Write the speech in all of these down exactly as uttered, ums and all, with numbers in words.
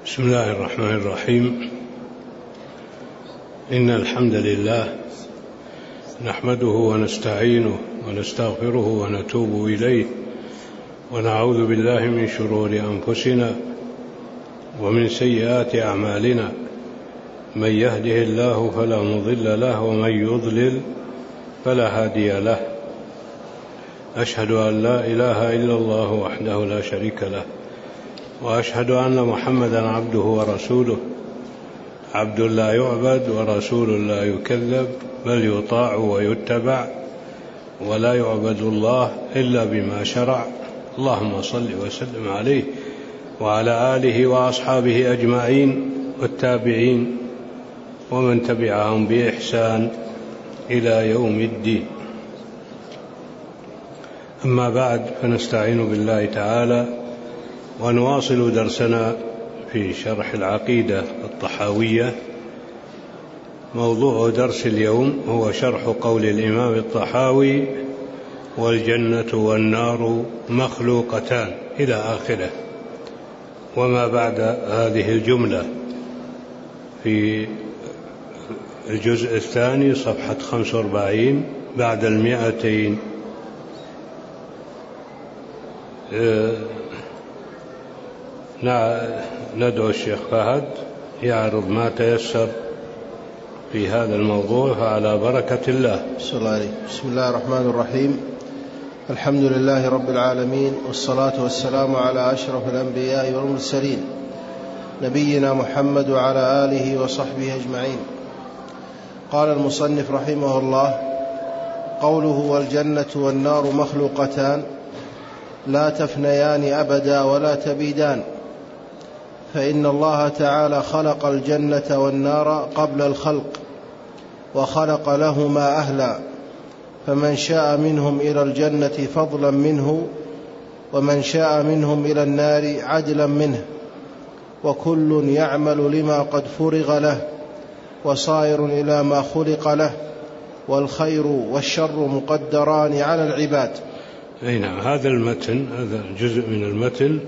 بسم الله الرحمن الرحيم. إن الحمد لله نحمده ونستعينه ونستغفره ونتوب إليه، ونعوذ بالله من شرور أنفسنا ومن سيئات أعمالنا، من يهده الله فلا مضل له ومن يضلل فلا هادي له. أشهد أن لا إله إلا الله وحده لا شريك له، وأشهد أن محمدا عبده ورسوله، عبد لا يعبد ورسول لا يكذب، بل يطاع ويتبع، ولا يعبد الله إلا بما شرع. اللهم صل وسلم عليه وعلى آله وأصحابه أجمعين والتابعين ومن تبعهم بإحسان إلى يوم الدين. أما بعد، فنستعين بالله تعالى ونواصل درسنا في شرح العقيدة الطحاوية. موضوع درس اليوم هو شرح قول الإمام الطحاوي: والجنة والنار مخلوقتان، إلى آخره. وما بعد هذه الجملة في الجزء الثاني صفحة خمسة وأربعين بعد المئتين. ندعو الشيخ فهد يعرض ما تيسر في هذا الموضوع، فعلى بركة الله. بسم الله الرحمن الرحيم. الحمد لله رب العالمين، والصلاة والسلام على أشرف الأنبياء والمرسلين، نبينا محمد وعلى آله وصحبه أجمعين. قال المصنف رحمه الله: قوله والجنة والنار مخلوقتان لا تفنيان أبدا ولا تبيدان، فإن الله تعالى خلق الجنة والنار قبل الخلق، وخلق لهما أهلا، فمن شاء منهم إلى الجنة فضلا منه، ومن شاء منهم إلى النار عدلا منه، وكل يعمل لما قد فرغ له، وصائر إلى ما خلق له، والخير والشر مقدران على العباد. أي نعم. هذا المتن، هذا جزء من المتن،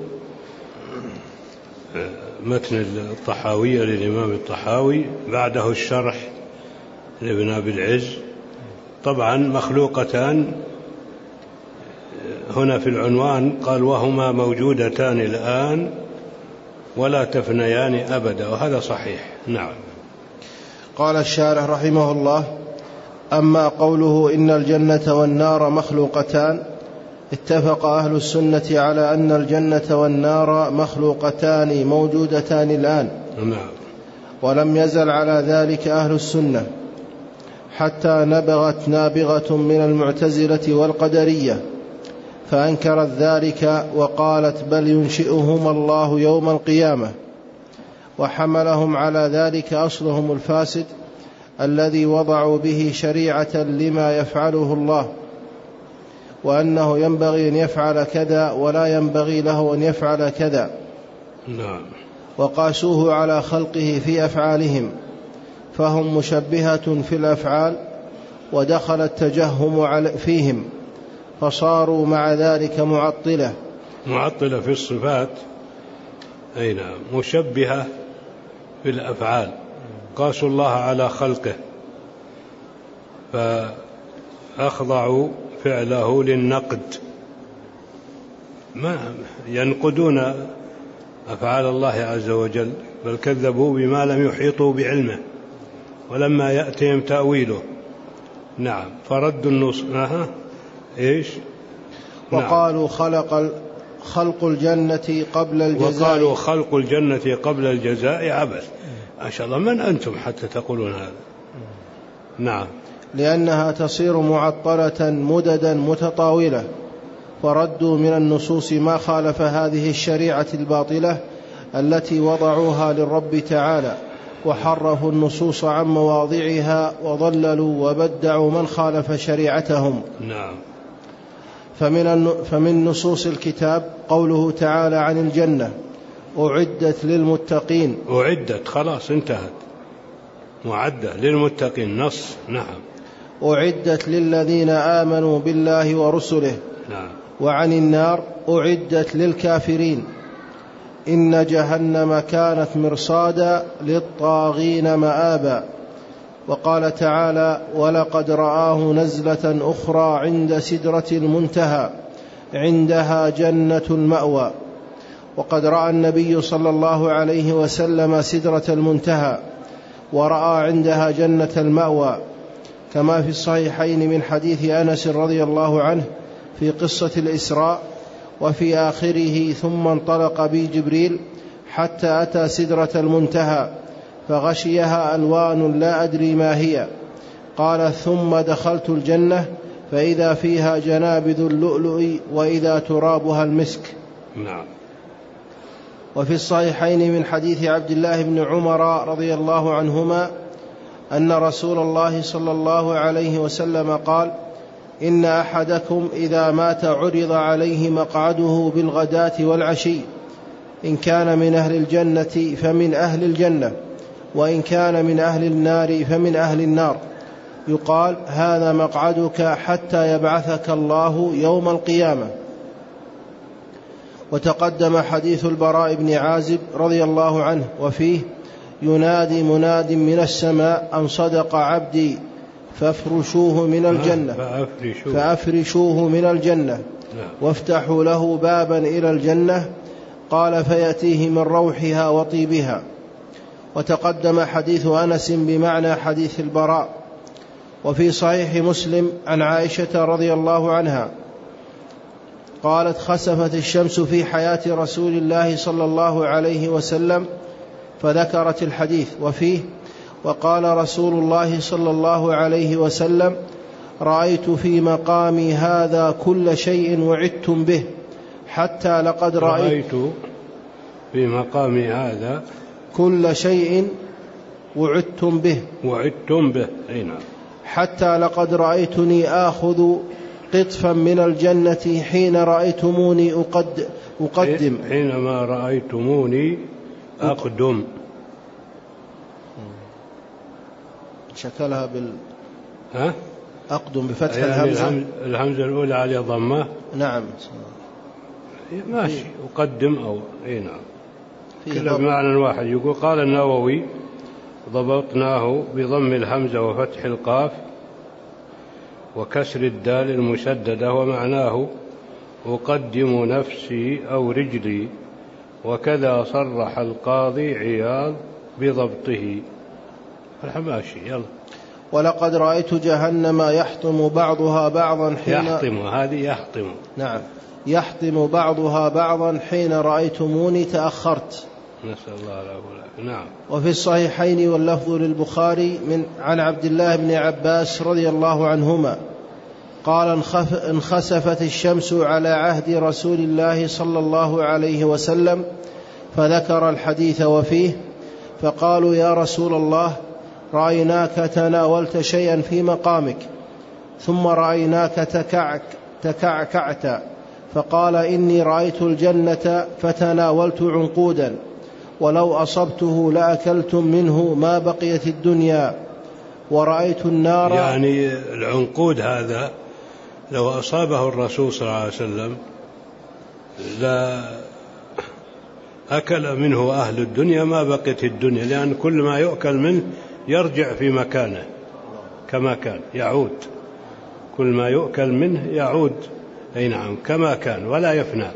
متن الطحاوية للإمام الطحاوي، بعده الشرح لابن أبي العز. طبعا مخلوقتان هنا في العنوان قال: وهما موجودتان الآن ولا تفنيان أبدا، وهذا صحيح. نعم. قال الشارح رحمه الله: أما قوله إن الجنة والنار مخلوقتان، اتفق أهل السنة على أن الجنة والنار مخلوقتان موجودتان الآن. نعم. ولم يزل على ذلك أهل السنة حتى نبغت نابغة من المعتزلة والقدرية فأنكرت ذلك، وقالت بل ينشئهما الله يوم القيامة، وحملهم على ذلك أصلهم الفاسد الذي وضعوا به شريعة لما يفعله الله، وأنه ينبغي أن يفعل كذا ولا ينبغي له أن يفعل كذا. نعم. وقاسوه على خلقه في أفعالهم، فهم مشبهة في الأفعال، ودخل التجهم فيهم، فصاروا مع ذلك معطلة معطلة في الصفات. أي نعم. مشبهة في الأفعال، قاسوا الله على خلقه فأخضعوا فعله للنقد، ما ينقدون أفعال الله عز وجل، بل كذبوا بما لم يحيطوا بعلمه ولما يأتهم تأويله. نعم. فردوا النص. أه. إيش؟ وقالوا نعم. خلق خلق الجنة قبل الجزاء وقالوا خلق الجنة قبل الجزاء عبث. ما شاء الله، من أنتم حتى تقولون هذا؟ نعم. لأنها تصير معطلة مددا متطاولة، فردوا من النصوص ما خالف هذه الشريعة الباطلة التي وضعوها للرب تعالى، وحرفوا النصوص عن مواضعها، وضللوا وبدعوا من خالف شريعتهم. نعم. فمن, فمن نصوص الكتاب قوله تعالى عن الجنة: أعدت للمتقين. أعدت، خلاص انتهت، معدة للمتقين، نص. نعم. أعدت للذين آمنوا بالله ورسله. نعم. وعن النار: أعدت للكافرين. إن جهنم كانت مرصادا للطاغين مآبا. وقال تعالى: ولقد رآه نزلة أخرى عند سدرة المنتهى عندها جنة المأوى. وقد رأى النبي صلى الله عليه وسلم سدرة المنتهى ورأى عندها جنة المأوى، كما في الصحيحين من حديث أنس رضي الله عنه في قصة الإسراء: وفي آخره ثم انطلق بي جبريل حتى أتى سدرة المنتهى فغشيها ألوان لا أدري ما هي. قال: ثم دخلت الجنة فإذا فيها جنابذ اللؤلؤ وإذا ترابها المسك. نعم. وفي الصحيحين من حديث عبد الله بن عمر رضي الله عنهما أن رسول الله صلى الله عليه وسلم قال: إن أحدكم إذا مات عرض عليه مقعده بالغداة والعشي، إن كان من أهل الجنة فمن أهل الجنة، وإن كان من أهل النار فمن أهل النار، يقال: هذا مقعدك حتى يبعثك الله يوم القيامة. وتقدم حديث البراء بن عازب رضي الله عنه وفيه: ينادي مناد من السماء أن صدق عبدي فافرشوه من الجنة فأفرشوه, فأفرشوه من الجنة وافتحوا له بابا إلى الجنة. قال: فيأتيه من روحها وطيبها. وتقدم حديث أنس بمعنى حديث البراء. وفي صحيح مسلم عن عائشة رضي الله عنها قالت: خسفت الشمس في حياة رسول الله صلى الله عليه وسلم، فذكرت الحديث وفيه: وقال رسول الله صلى الله عليه وسلم: رأيت في مقامي هذا كل شيء وعدتم به، حتى لقد رأيت, رأيت في مقامي هذا كل شيء وعدتم به وعدتم به هنا. حتى لقد رأيتني آخذ قطفا من الجنة حين رأيتموني أقد أقدم حينما رأيتموني أقدم. شكلها بال ها؟ أقدم بفتح يعني الهمزة الهمزة الأولى على ضمة. نعم ماشي. أقدم أو أي نعم كله بمعنى واحد. يقول قال النووي: ضبطناه بضم الهمزة وفتح القاف وكسر الدال المشددة، ومعناه أقدم نفسي أو رجلي. وكذا صرح القاضي عياض بضبطه. الحماشي. يلا. ولقد رأيت جهنم يحطم بعضها بعضا حين يحطم هذه يحطم نعم يحطم بعضها بعضا حين رأيتموني تأخرت. نسأل الله العافية. نعم. وفي الصحيحين واللفظ للبخاري من عن عبد الله بن عباس رضي الله عنهما قال: انخسفت الشمس على عهد رسول الله صلى الله عليه وسلم، فذكر الحديث وفيه: فقالوا: يا رسول الله، رأيناك تناولت شيئا في مقامك، ثم رأيناك تكعك تكعكعت. فقال: إني رأيت الجنة فتناولت عنقودا، ولو أصبته لأكلتم منه ما بقيت الدنيا. ورأيت النار. يعني العنقود هذا لو أصابه الرسول صلى الله عليه وسلم لا أكل منه أهل الدنيا ما بقيت الدنيا، لأن كل ما يؤكل منه يرجع في مكانه كما كان، يعود. كل ما يؤكل منه يعود أي نعم كما كان ولا يفنى.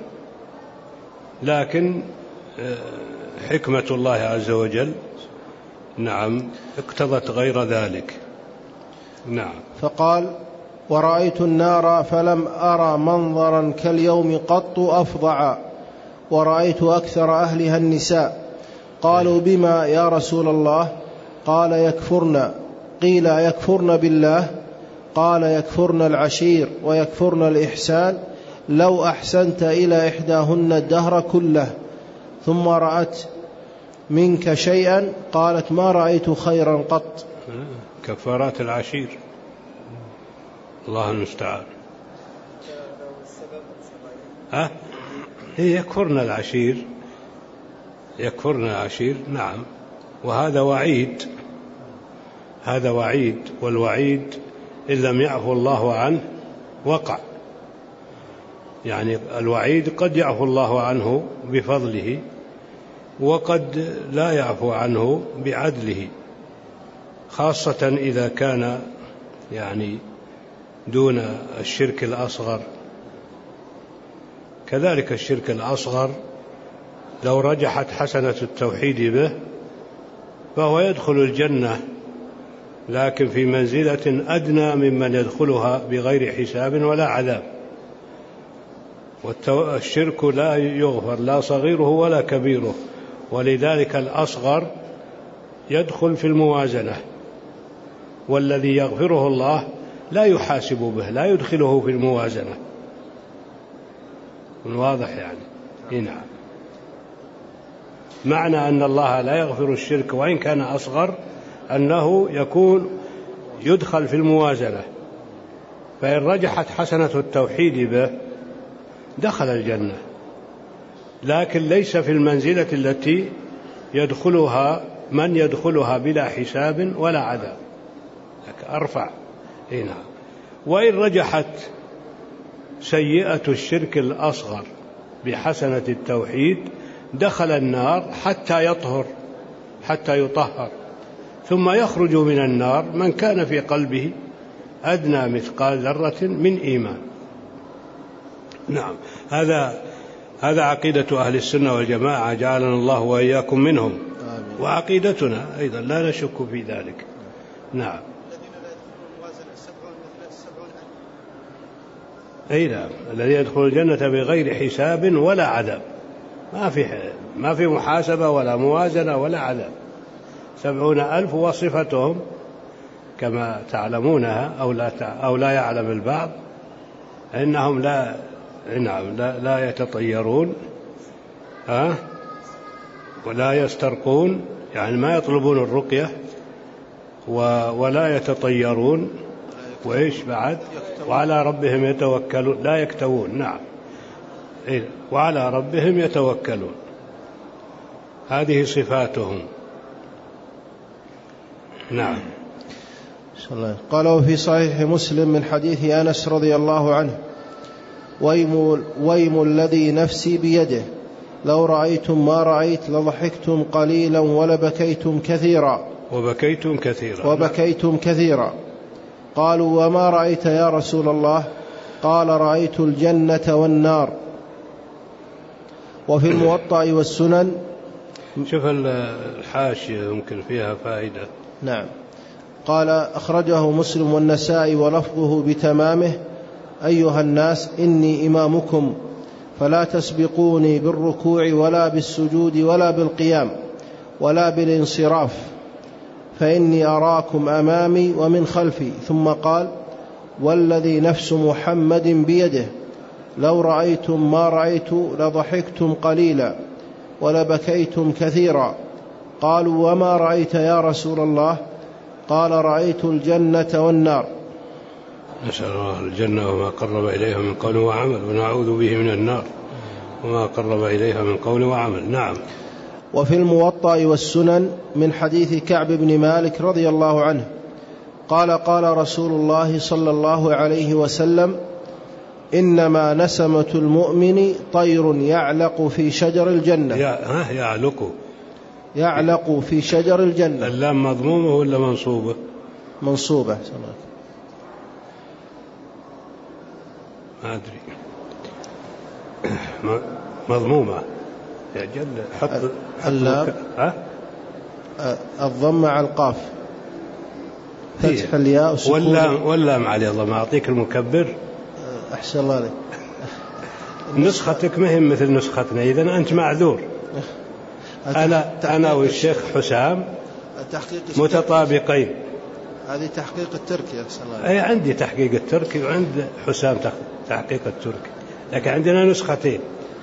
لكن حكمة الله عز وجل نعم اقتضت غير ذلك. نعم. فقال: ورأيت النار فلم أرى منظرا كاليوم قط أفظع، ورأيت أكثر أهلها النساء. قالوا: بما يا رسول الله؟ قال: يكفرن. قيل: يكفرن بالله؟ قال: يكفرن العشير ويكفرن الإحسان، لو أحسنت إلى إحداهن الدهر كله ثم رأت منك شيئا قالت: ما رأيت خيرا قط. كفارات العشير. الله المستعان. ها؟ هي يكفرن العشير، يكفرن العشير. نعم. وهذا وعيد، هذا وعيد، والوعيد إن لم يعفو الله عنه وقع. يعني الوعيد قد يعفو الله عنه بفضله، وقد لا يعفو عنه بعدله، خاصة إذا كان يعني دون الشرك الأصغر. كذلك الشرك الأصغر لو رجحت حسنة التوحيد به فهو يدخل الجنة، لكن في منزلة أدنى ممن يدخلها بغير حساب ولا عذاب. والشرك لا يغفر لا صغيره ولا كبيره، ولذلك الأصغر يدخل في الموازنة، والذي يغفره الله لا يحاسب به، لا يدخله في الموازنة. واضح يعني؟ نعم. معنى أن الله لا يغفر الشرك وإن كان أصغر أنه يكون يدخل في الموازنة، فإن رجحت حسنة التوحيد به دخل الجنة، لكن ليس في المنزلة التي يدخلها من يدخلها بلا حساب ولا عذاب، أرفع. هنا وإن رجحت سيئة الشرك الأصغر بحسنة التوحيد دخل النار حتى يطهر، حتى يطهر، ثم يخرج من النار من كان في قلبه أدنى مثقال ذرة من إيمان. نعم، هذا هذا عقيدة أهل السنة والجماعة، جعلنا الله وإياكم منهم. آمين. وعقيدتنا أيضا لا نشك في ذلك. نعم. أي نعم، الذي يدخل الجنة بغير حساب ولا عذاب، ما في ما في محاسبة ولا موازنة ولا عذاب. سبعون ألف وصفتهم كما تعلمونها أو لا أو لا يعلم البعض إنهم لا نعم لا, لا يتطيرون ها ولا يسترقون، يعني ما يطلبون الرقية، ولا يتطيرون، وإيش بعد؟ وعلى ربهم يتوكلون، لا يكتوون. نعم، وعلى ربهم يتوكلون، هذه صفاتهم. نعم. قال: وفي صحيح مسلم من حديث أنس رضي الله عنه: ويم, ويم الذي نفسي بيده لو رأيتم ما رأيت لضحكتم قليلا ولبكيتم كثيرا وبكيتم كثيرا وبكيتم كثيرا. قالوا: وما رأيت يا رسول الله؟ قال: رأيت الجنة والنار. وفي الموطأ والسنن. شوف الحاشية يمكن فيها فائدة. نعم. قال: أخرجه مسلم والنسائي ولفظه بتمامه: أيها الناس إني إمامكم فلا تسبقوني بالركوع ولا بالسجود ولا بالقيام ولا بالانصراف، فإني أراكم أمامي ومن خلفي. ثم قال: والذي نفس محمد بيده لو رأيتم ما رأيت لضحكتم قليلا ولبكيتم كثيرا. قالوا: وما رأيت يا رسول الله؟ قال: رأيت الجنة والنار. نسأل الله الجنة وما قرب إليها من قول وعمل، ونعوذ به من النار وما قرب إليها من قول وعمل. نعم. وفي الموطأ والسنن من حديث كعب بن مالك رضي الله عنه قال: قال رسول الله صلى الله عليه وسلم: إنما نسمة المؤمن طير يعلق في شجر الجنة. يعلق يعلق في شجر الجنة. اللام مضمومة ولا منصوبة؟ منصوبة. ما أدري، مضمومة. يا جل حط اللام الضم على القاف، فتح الياء وسكون واللام واللام عليه ضم. أعطيك المكبر. أحسن الله عليك. نسختك مهم مثل نسختنا، إذن أنت معذور. أنا أنا والشيخ حسام متطابقين. هذه تحقيق التركي. أحسن الله عليك. أي عندي تحقيق التركي وعند حسام تحقيق التركي، لكن عندنا نسختين.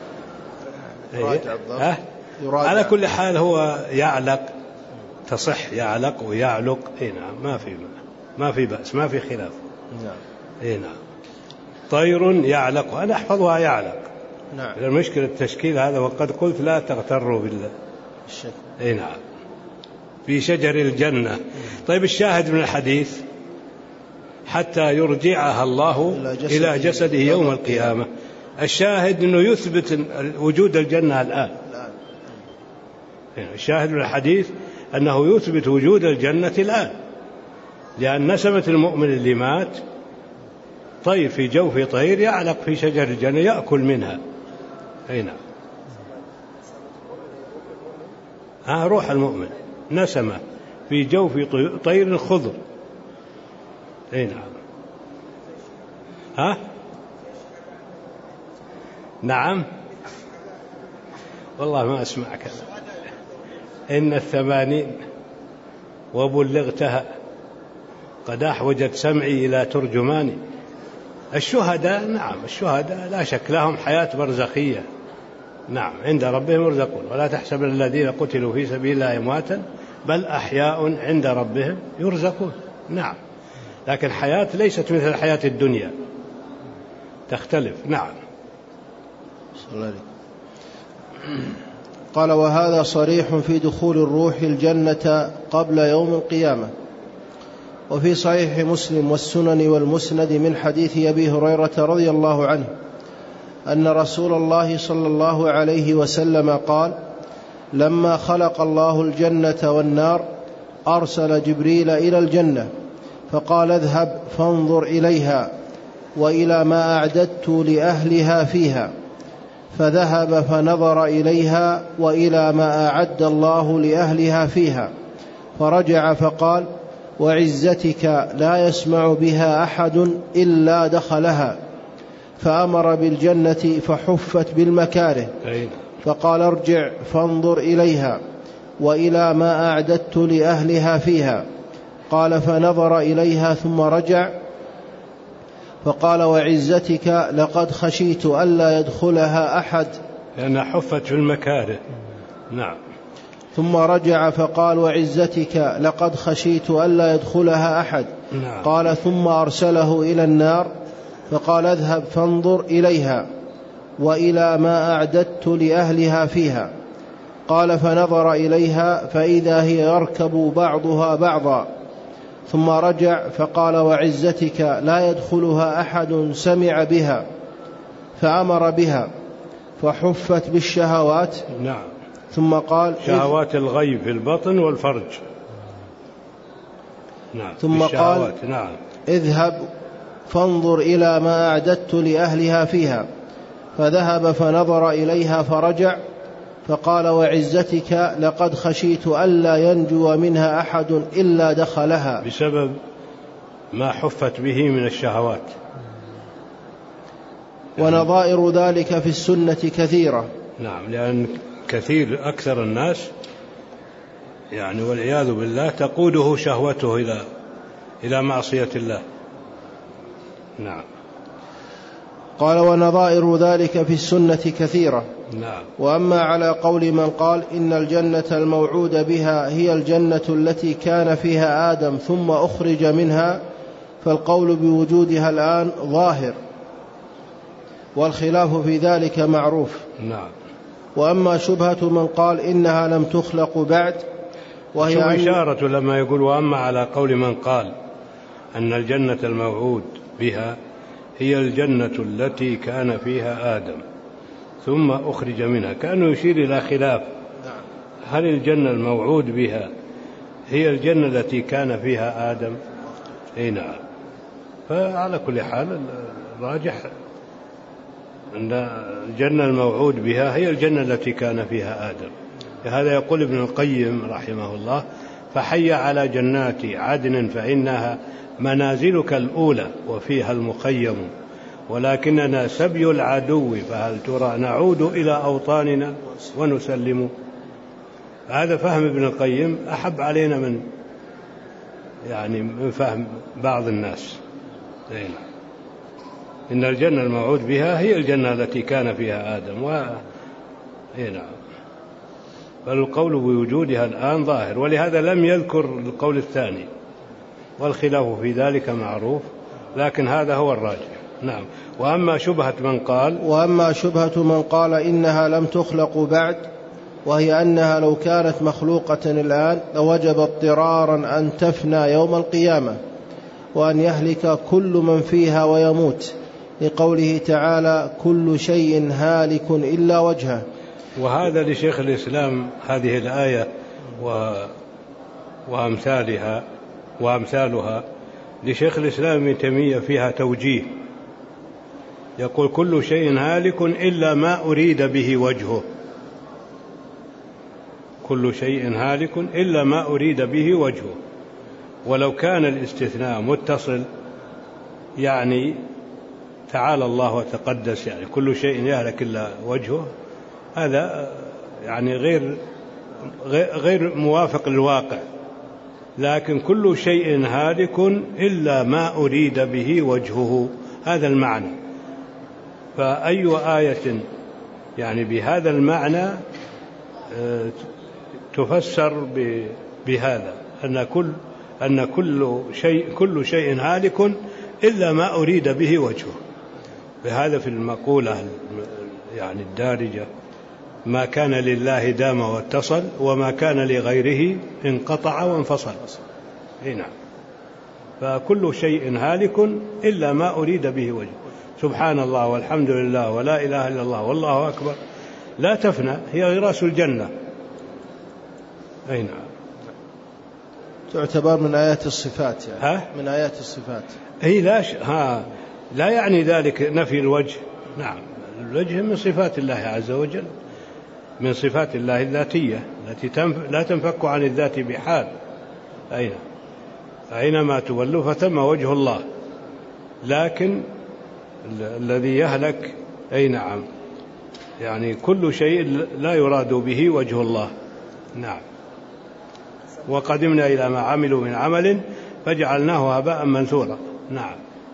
أه؟ على كل حال هو يعلق، تصح يعلق ويعلق. اي نعم، ما في ما في بأس، ما في خلاف. نعم. اي نعم. طير يعلق، أنا أحفظها يعلق. نعم. المشكلة التشكيل هذا، وقد قلت لا تغتروا بالله. اي نعم. في شجر الجنة. طيب الشاهد من الحديث: حتى يرجعها الله إلى جسده يوم القيامة. الشاهد أنه يثبت وجود الجنة الآن. الشاهد من الحديث أنه يثبت وجود الجنة الآن، لأن نسمة المؤمن اللي مات طير في جوف طير يعلق في شجر الجنة يأكل منها. أي نعم. ها روح المؤمن نسمة في جوف طير خضر. أي نعم. ها نعم والله ما أسمعك. إن الثمانين وبلغتها قد أحوجت سمعي إلى ترجماني. الشهداء نعم الشهداء لا شك لهم حياة برزخية، نعم عند ربهم يرزقون. ولا تحسب الذين قتلوا في سبيل الله أمواتا بل أحياء عند ربهم يرزقون. نعم لكن حياة ليست مثل حياة الدنيا، تختلف. نعم. قال وهذا صريح في دخول الروح الجنة قبل يوم القيامة. وفي صحيح مسلم والسنن والمسند من حديث أبي هريرة رضي الله عنه أن رسول الله صلى الله عليه وسلم قال لما خلق الله الجنة والنار أرسل جبريل إلى الجنة فقال اذهب فانظر إليها وإلى ما أعددت لأهلها فيها، فذهب فنظر إليها وإلى ما أعد الله لأهلها فيها، فرجع فقال وعزتك لا يسمع بها أحد إلا دخلها، فأمر بالجنة فحفت بالمكاره، فقال ارجع فانظر إليها وإلى ما أعددت لأهلها فيها. قال فنظر إليها ثم رجع فقال وعزتك لقد خشيت ألا يدخلها أحد، لأنها حفت في المكاره. نعم. ثم رجع فقال وعزتك لقد خشيت ألا يدخلها أحد. نعم. قال ثم أرسله إلى النار فقال اذهب فانظر إليها وإلى ما أعددت لأهلها فيها. قال فنظر إليها فإذا هي يركب بعضها بعضا، ثم رجع فقال وعزتك لا يدخلها أحد سمع بها، فأمر بها فحفت بالشهوات. نعم. ثم قال شهوات الغيب في البطن والفرج. نعم. ثم قال نعم. اذهب فانظر إلى ما أعددت لأهلها فيها، فذهب فنظر إليها فرجع فقال وعزتك لقد خشيت ألا ينجو منها أحد إلا دخلها، بسبب ما حفت به من الشهوات. ونظائر ذلك في السنة كثيرة. نعم لأن كثير أكثر الناس يعني والعياذ بالله تقوده شهوته إلى إلى معصية الله. نعم. قال ونظائر ذلك في السنة كثيرة. نعم. وأما على قول من قال إن الجنة الموعود بها هي الجنة التي كان فيها آدم ثم أخرج منها، فالقول بوجودها الآن ظاهر، والخلاف في ذلك معروف. نعم. وأما شبهة من قال إنها لم تخلق بعد، وهي شو إشارة لما يقول وأما على قول من قال أن الجنة الموعود بها هي الجنة التي كان فيها آدم ثم أخرج منها، كأنه يشير إلى خلاف هل الجنة الموعود بها هي الجنة التي كان فيها آدم. أي نعم. فعلى كل حال الراجح أن الجنة الموعود بها هي الجنة التي كان فيها آدم. هذا يقول ابن القيم رحمه الله فحي على جنات عدن فإنها منازلك الأولى وفيها المخيم، ولكننا سبي العدو فهل ترى نعود إلى أوطاننا ونسلم. هذا فهم ابن القيم أحب علينا من يعني من فهم بعض الناس. إن الجنة الموعود بها هي الجنة التي كان فيها آدم و نعم. فالقول بوجودها الآن ظاهر، ولهذا لم يذكر القول الثاني، والخلاف في ذلك معروف، لكن هذا هو الراجح. نعم. وأما شبهة من قال وأما شبهة من قال إنها لم تخلق بعد، وهي أنها لو كانت مخلوقة الآن لوجب اضطرارا أن تفنى يوم القيامة وأن يهلك كل من فيها ويموت، لقوله تعالى كل شيء هالك إلا وجهه، وهذا لشيخ الإسلام هذه الآية و... وأمثالها وأمثالها لشيخ الإسلام ابن تيمية فيها توجيه، يقول كل شيء هالك إلا ما أريد به وجهه، كل شيء هالك إلا ما أريد به وجهه. ولو كان الاستثناء متصل يعني تعالى الله وتقدس، يعني كل شيء يهلك إلا وجهه، هذا يعني غير غير موافق للواقع. لكن كل شيء هالك إلا ما أريد به وجهه، هذا المعنى. فأي آية يعني بهذا المعنى تفسر بهذا أن كل أن كل شيء كل شيء هالك إلا ما أريد به وجهه. بهذا في المقولة يعني الدارجة: ما كان لله دام واتصل، وما كان لغيره انقطع وانفصل. هنا فكل شيء هالك إلا ما أريد به وجهه. سبحان الله والحمد لله ولا إله إلا الله والله أكبر لا تفنى، هي غراس الجنة. أي نعم. تعتبر من آيات الصفات يعني. ها؟ من آيات الصفات. هي لا ش... ها لا يعني ذلك نفي الوجه. نعم، الوجه من صفات الله عز وجل، من صفات الله الذاتية التي تنف... لا تنفك عن الذات بحال. أين أينما تولوا فثم وجه الله. لكن ال... الذي يهلك أي نعم يعني كل شيء لا يراد به وجه الله. نعم. وقدمنا إلى ما عملوا من عمل فجعلناه هباء منثورا. نعم.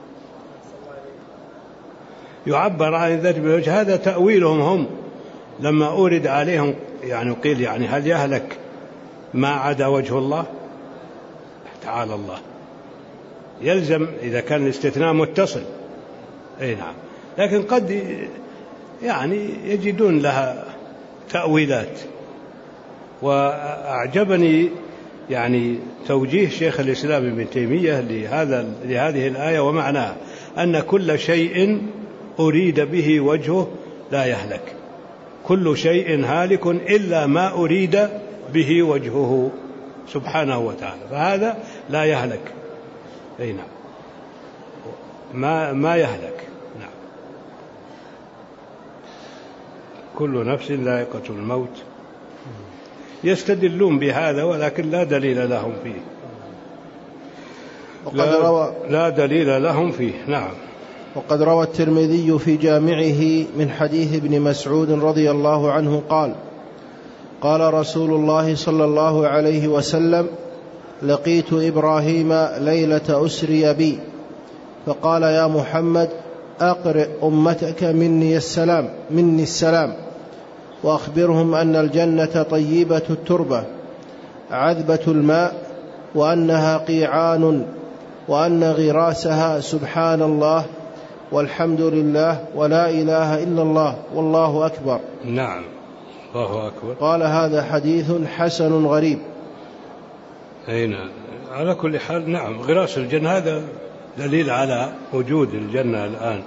يعبر عن الذات بالوجه، هذا تأويلهم هم لما أورد عليهم، يعني قيل يعني هل يهلك ما عدا وجه الله؟ تعالى الله. يلزم إذا كان الاستثناء متصل. أي نعم. لكن قد يعني يجدون لها تأويلات. وأعجبني يعني توجيه شيخ الإسلام ابن تيمية لهذا لهذه الآية ومعناها أن كل شيء أريد به وجهه لا يهلك، كل شيء هالك إلا ما أريد به وجهه سبحانه وتعالى، فهذا لا يهلك. أي نعم، ما ما يهلك. نعم. كل نفس ذائقة الموت. يستدلون بهذا ولكن لا دليل لهم فيه. وقد لا, روى لا دليل لهم فيه. نعم. وقد روى الترمذي في جامعه من حديث ابن مسعود رضي الله عنه قال: قال رسول الله صلى الله عليه وسلم: لقيت إبراهيم ليلة أسري بي فقال: يا محمد أقرئ أمتك مني السلام مني السلام وأخبرهم أن الجنة طيبة التربة عذبة الماء، وأنها قيعان، وأن غراسها سبحان الله والحمد لله ولا إله إلا الله والله أكبر. نعم، الله أكبر. قال: هذا حديث حسن غريب. أي نعم. على كل حال نعم، غراس الجنة هذا دليل على وجود الجنة الآن.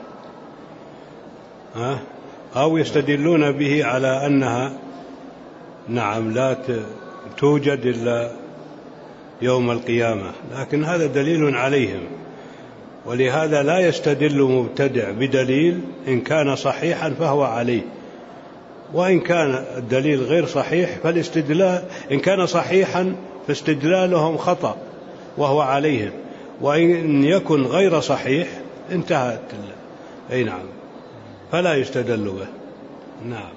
ها؟ أو يستدلون به على أنها نعم لا توجد إلا يوم القيامة، لكن هذا دليل عليهم. ولهذا لا يستدل مبتدع بدليل إن كان صحيحا فهو عليه، وإن كان الدليل غير صحيح فالاستدلال إن كان صحيحا فاستدلالهم خطأ وهو عليهم، وإن يكن غير صحيح انتهت. أي نعم، فلا يستدل به. نعم.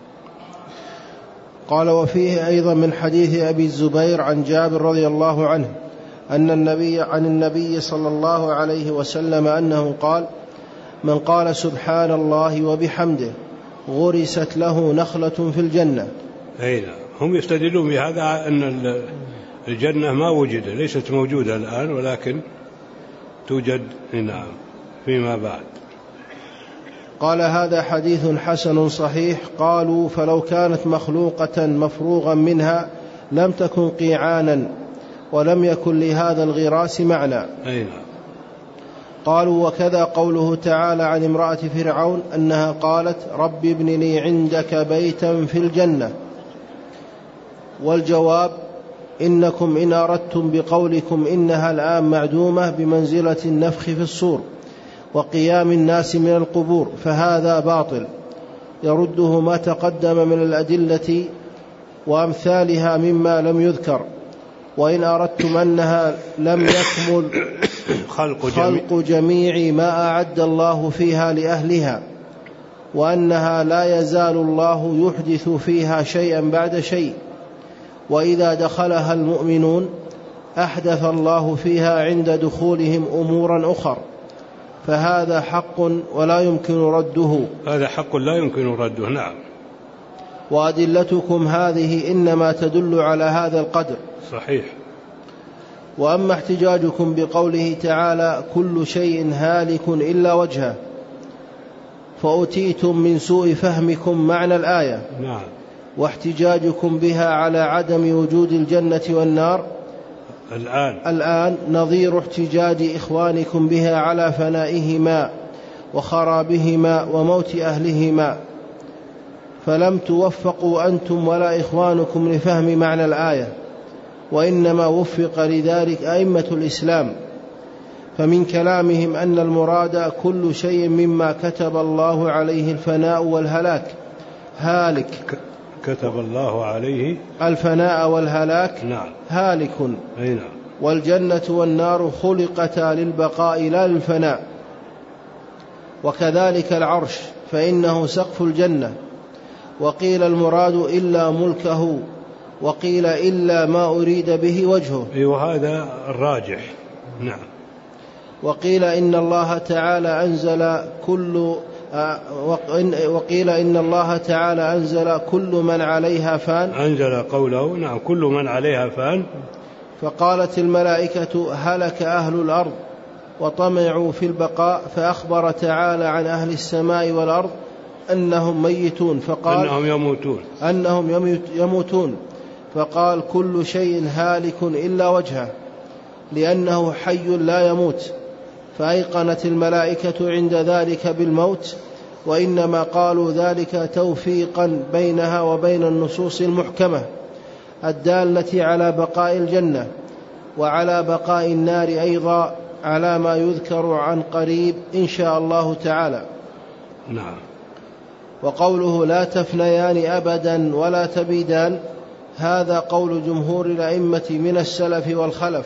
قال: وفيه أيضا من حديث أبي الزبير عن جابر رضي الله عنه أن النبي عن النبي صلى الله عليه وسلم أنه قال: من قال سبحان الله وبحمده غرست له نخلة في الجنة. أي نعم. هم يستدلون بهذا أن الجنة ما وجد، ليست موجودة الآن، ولكن توجد نعم فيما بعد. قال: هذا حديث حسن صحيح. قالوا: فلو كانت مخلوقة مفروغا منها لم تكن قيعانا ولم يكن لهذا الغراس معنى. أي نعم. قالوا: وكذا قوله تعالى عن امرأة فرعون أنها قالت: رب ابن لي عندك بيتا في الجنة. والجواب: إنكم إن أردتم بقولكم إنها الآن معدومة بمنزلة النفخ في الصور وقيام الناس من القبور، فهذا باطل يرده ما تقدم من الأدلة وأمثالها مما لم يذكر. وإن أردتم أنها لم يكمل خلق, خلق جميع ما أعد الله فيها لأهلها، وأنها لا يزال الله يحدث فيها شيئا بعد شيء، وإذا دخلها المؤمنون أحدث الله فيها عند دخولهم أمورا أخر، فهذا حق ولا يمكن رده. هذا حق لا يمكن رده. نعم. وأدلتكم هذه إنما تدل على هذا القدر. صحيح. وأما احتجاجكم بقوله تعالى: كل شيء هالك إلا وجهه، فأتيتم من سوء فهمكم معنى الآية. نعم. واحتجاجكم بها على عدم وجود الجنة والنار الآن الآن نظير احتجاج إخوانكم بها على فنائهما وخرابهما وموت أهلهما، فلم توفقوا أنتم ولا إخوانكم لفهم معنى الآية، وإنما وفق لذلك أئمة الإسلام، فمن كلامهم أن المراد كل شيء مما كتب الله عليه الفناء والهلاك هالك. كتب الله عليه الفناء والهلاك. نعم. هالك. أي نعم. والجنة والنار خلقتا للبقاء لا للفناء. وكذلك العرش فإنه سقف الجنة. وقيل المراد إلا ملكه، وقيل إلا ما أريد به وجهه. وهذا الراجح. نعم. وقيل إن الله تعالى أنزل كل وقيل إن الله تعالى أنزل كل من عليها فان. أنزل قوله. نعم. كل من عليها فان. فقالت الملائكة: هلك أهل الأرض وطمعوا في البقاء، فأخبر تعالى عن أهل السماء والأرض أنهم ميتون، فقال أنهم يموتون أنهم يموتون فقال: كل شيء هالك إلا وجهه، لأنه حي لا يموت. فأيقنت الملائكة عند ذلك بالموت، وإنما قالوا ذلك توفيقا بينها وبين النصوص المحكمة الدالة على بقاء الجنة وعلى بقاء النار أيضا، على ما يذكر عن قريب إن شاء الله تعالى. نعم. وقوله لا تفنيان أبدا ولا تبيدان، هذا قول جمهور الأئمة من السلف والخلف.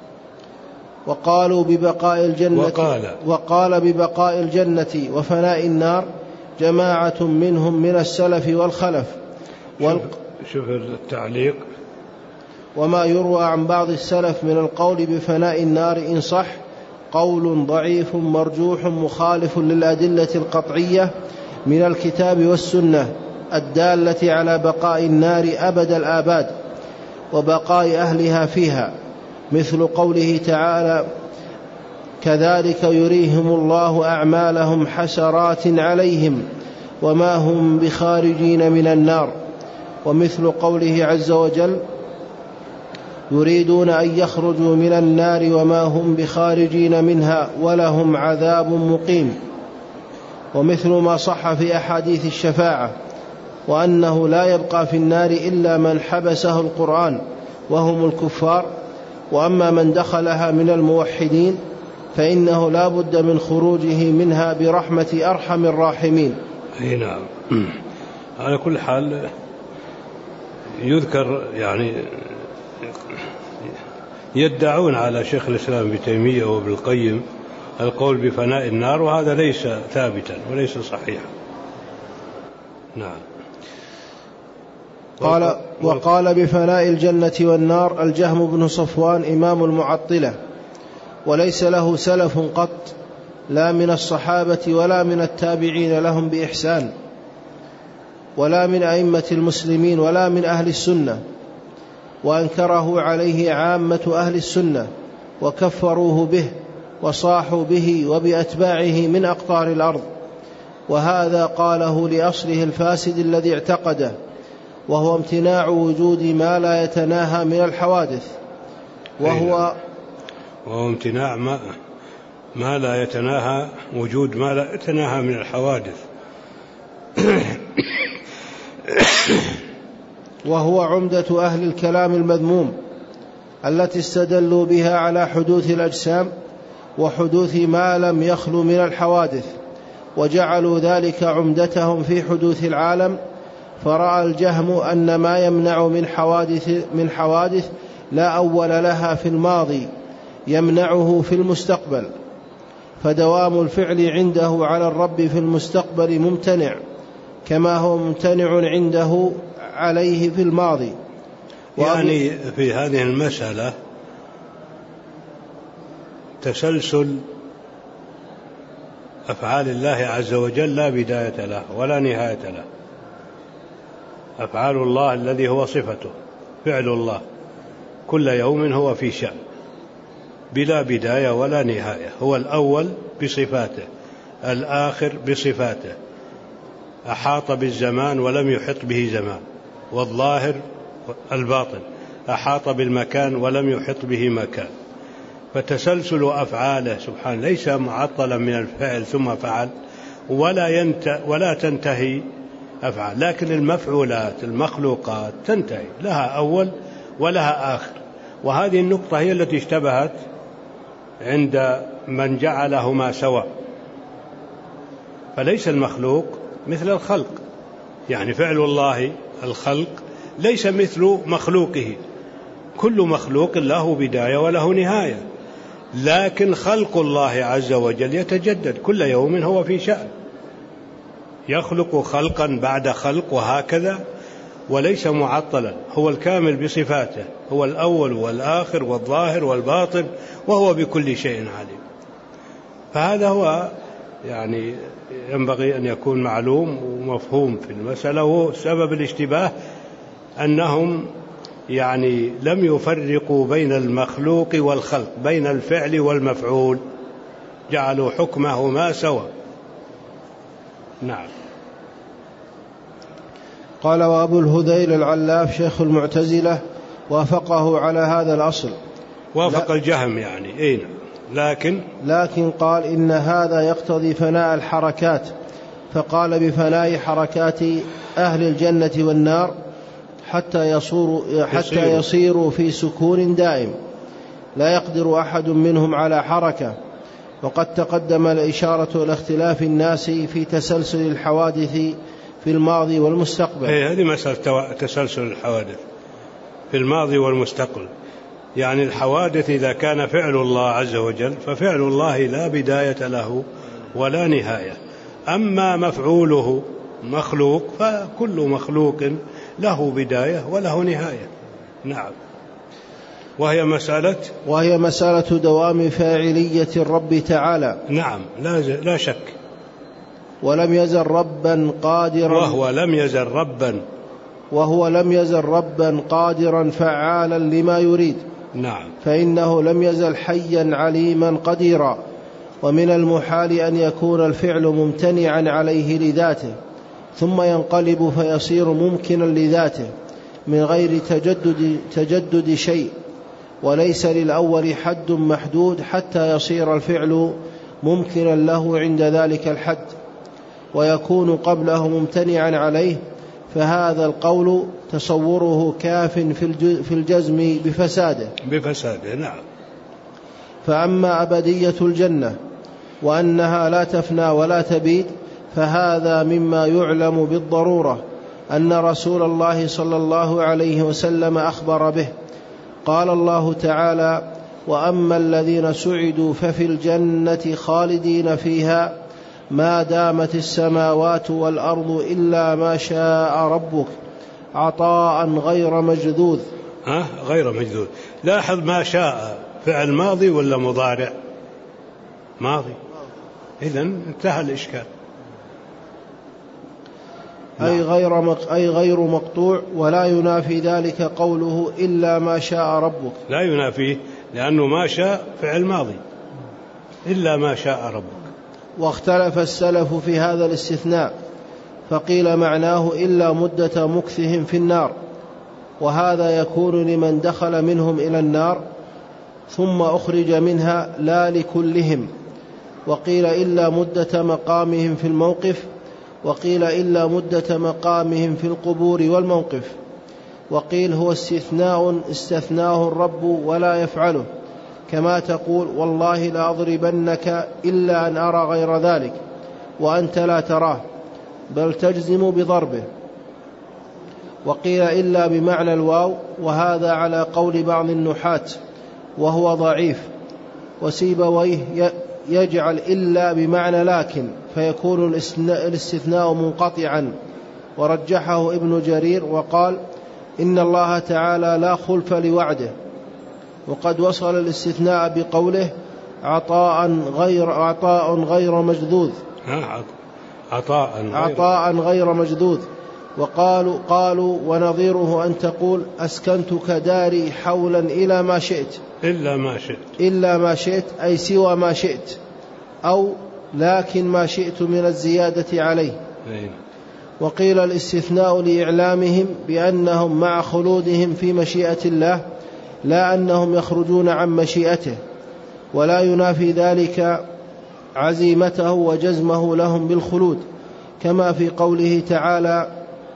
وقالوا ببقاء الجنة وقال, وقال ببقاء الجنة وفناء النار جماعة منهم من السلف والخلف. شوف, شوف التعليق: وما يروى عن بعض السلف من القول بفناء النار إن صح قول ضعيف مرجوح مخالف للأدلة القطعية من الكتاب والسنة الدالة على بقاء النار أبد الآباد وبقاء أهلها فيها، مثل قوله تعالى: كذلك يريهم الله أعمالهم حسرات عليهم وما هم بخارجين من النار. ومثل قوله عز وجل: يريدون أن يخرجوا من النار وما هم بخارجين منها ولهم عذاب مقيم. ومثل ما صح في أحاديث الشفاعة، وأنه لا يبقى في النار إلا من حبسه القرآن وهم الكفار، وأما من دخلها من الموحدين فإنه لا بد من خروجه منها برحمة أرحم الراحمين. أي نعم. على كل حال يذكر يعني يدعون على شيخ الإسلام ابن تيمية وابن القيم القول بفناء النار، وهذا ليس ثابتا وليس صحيحا. نعم. قال وقال بفناء الجنة والنار الجهم بن صفوان إمام المعطلة، وليس له سلف قط، لا من الصحابة ولا من التابعين لهم بإحسان، ولا من أئمة المسلمين ولا من أهل السنة، وأنكره عليه عامة أهل السنة وكفروه به وصاحوا به وبأتباعه من أقطار الأرض. وهذا قاله لأصله الفاسد الذي اعتقده، وهو امتناع وجود ما لا يتناهى من الحوادث، وهو وهو امتناع ما ما لا يتناهى وجود ما لا يتناهى من الحوادث. وهو عمدة أهل الكلام المذموم التي استدلوا بها على حدوث الأجسام وحدوث ما لم يخلو من الحوادث، وجعلوا ذلك عمدتهم في حدوث العالم. فرأى الجهم أن ما يمنع من حوادث, من حوادث لا أول لها في الماضي يمنعه في المستقبل، فدوام الفعل عنده على الرب في المستقبل ممتنع كما هو ممتنع عنده عليه في الماضي. يعني في هذه المسألة تسلسل أفعال الله عز وجل لا بداية له ولا نهاية له. أفعال الله الذي هو صفته، فعل الله كل يوم هو في شأن بلا بداية ولا نهاية. هو الأول بصفاته، الآخر بصفاته، أحاط بالزمان ولم يحط به زمان، والظاهر الباطن أحاط بالمكان ولم يحط به مكان. فتسلسل أفعاله سبحانه ليس معطلا من الفعل ثم فعل ولا, ينت ولا تنتهي أفعال، لكن المفعولات المخلوقات تنتهي، لها أول ولها آخر. وهذه النقطة هي التي اشتبهت عند من جعلهما سواء. فليس المخلوق مثل الخلق، يعني فعل الله الخلق ليس مثل مخلوقه، كل مخلوق له بداية وله نهاية، لكن خلق الله عز وجل يتجدد كل يوم هو في شأن، يخلق خلقا بعد خلق وهكذا، وليس معطلا. هو الكامل بصفاته، هو الأول والآخر والظاهر والباطن، وهو بكل شيء عليم. فهذا هو يعني ينبغي أن يكون معلوم ومفهوم في المسألة. وهو سبب الاشتباه أنهم يعني لم يفرقوا بين المخلوق والخلق، بين الفعل والمفعول، جعلوا حكمهما سوا. نعم. قال: وأبو الهذيل العلاف شيخ المعتزلة وافقه على هذا الأصل. وافق الجهم يعني أين، لكن لكن قال إن هذا يقتضي فناء الحركات، فقال بفناء حركات أهل الجنة والنار حتى يصيروا حتى يصيروا في سكون دائم لا يقدر أحد منهم على حركة. وقد تقدم الإشارة إلى اختلاف الناس في تسلسل الحوادث في الماضي والمستقبل. هذه مسألة تسلسل الحوادث في الماضي والمستقبل، يعني الحوادث إذا كان فعل الله عز وجل ففعل الله لا بداية له ولا نهاية. أما مفعوله مخلوق فكل مخلوق له بداية وله نهاية. نعم. وهي مسألة وهي مسألة دوام فاعلية الرب تعالى. نعم، لا, لا شك. ولم يزل ربا قادرا وهو لم يزل ربا وهو لم يزل ربا قادرا فعالا لما يريد. نعم. فإنه لم يزل حيا عليما قديرا. ومن المحال أن يكون الفعل ممتنعا عليه لذاته ثم ينقلب فيصير ممكنا لذاته من غير تجدد, تجدد شيء، وليس للأول حد محدود حتى يصير الفعل ممكنا له عند ذلك الحد ويكون قبله ممتنعا عليه. فهذا القول تصوره كاف في الجزم بفساده بفساده. نعم. فأما أبدية الجنة وأنها لا تفنى ولا تبيد فهذا مما يعلم بالضرورة أن رسول الله صلى الله عليه وسلم أخبر به. قال الله تعالى: وأما الذين سعدوا ففي الجنة خالدين فيها ما دامت السماوات والأرض إلا ما شاء ربك عطاء غير مجذوذ. ها غير مجذوذ. لاحظ ما شاء فعل ماضي ولا مضارع؟ ماضي. إذن انتهى الإشكال. أي غير, أي غير مقطوع. ولا ينافي ذلك قوله إلا ما شاء ربك. لا ينافيه لأنه ما شاء فعل ماضي إلا ما شاء ربك. واختلف السلف في هذا الاستثناء فقيل معناه إلا مدة مكثهم في النار، وهذا يكون لمن دخل منهم إلى النار ثم أخرج منها لا لكلهم. وقيل إلا مدة مقامهم في الموقف، وقيل إلا مدة مقامهم في القبور والموقف، وقيل هو استثناء استثناه الرب ولا يفعله، كما تقول والله لأضربنك إلا أن أرى غير ذلك وأنت لا تراه، بل تجزم بضربه. وقيل إلا بمعنى الواو، وهذا على قول بعض النحاة وهو ضعيف، وسيبويه يجعل إلا بمعنى لكن، فيكون الاستثناء منقطعا، ورجحه ابن جرير وقال إن الله تعالى لا خلف لوعده. وقد وصل الاستثناء بقوله عطاء غير, عطاء غير مجذوذ عطاء غير, عطاء غير مجذوذ. وقالوا قالوا ونظيره أن تقول أسكنتك داري حولا إلى ما شئت إلا ما شئت إلا ما شئت أي سوى ما شئت، أو لكن ما شئت من الزيادة عليه. وقيل الاستثناء لإعلامهم بأنهم مع خلودهم في مشيئة الله، لا أنهم يخرجون عن مشيئته، ولا ينافي ذلك عزيمته وجزمه لهم بالخلود، كما في قوله تعالى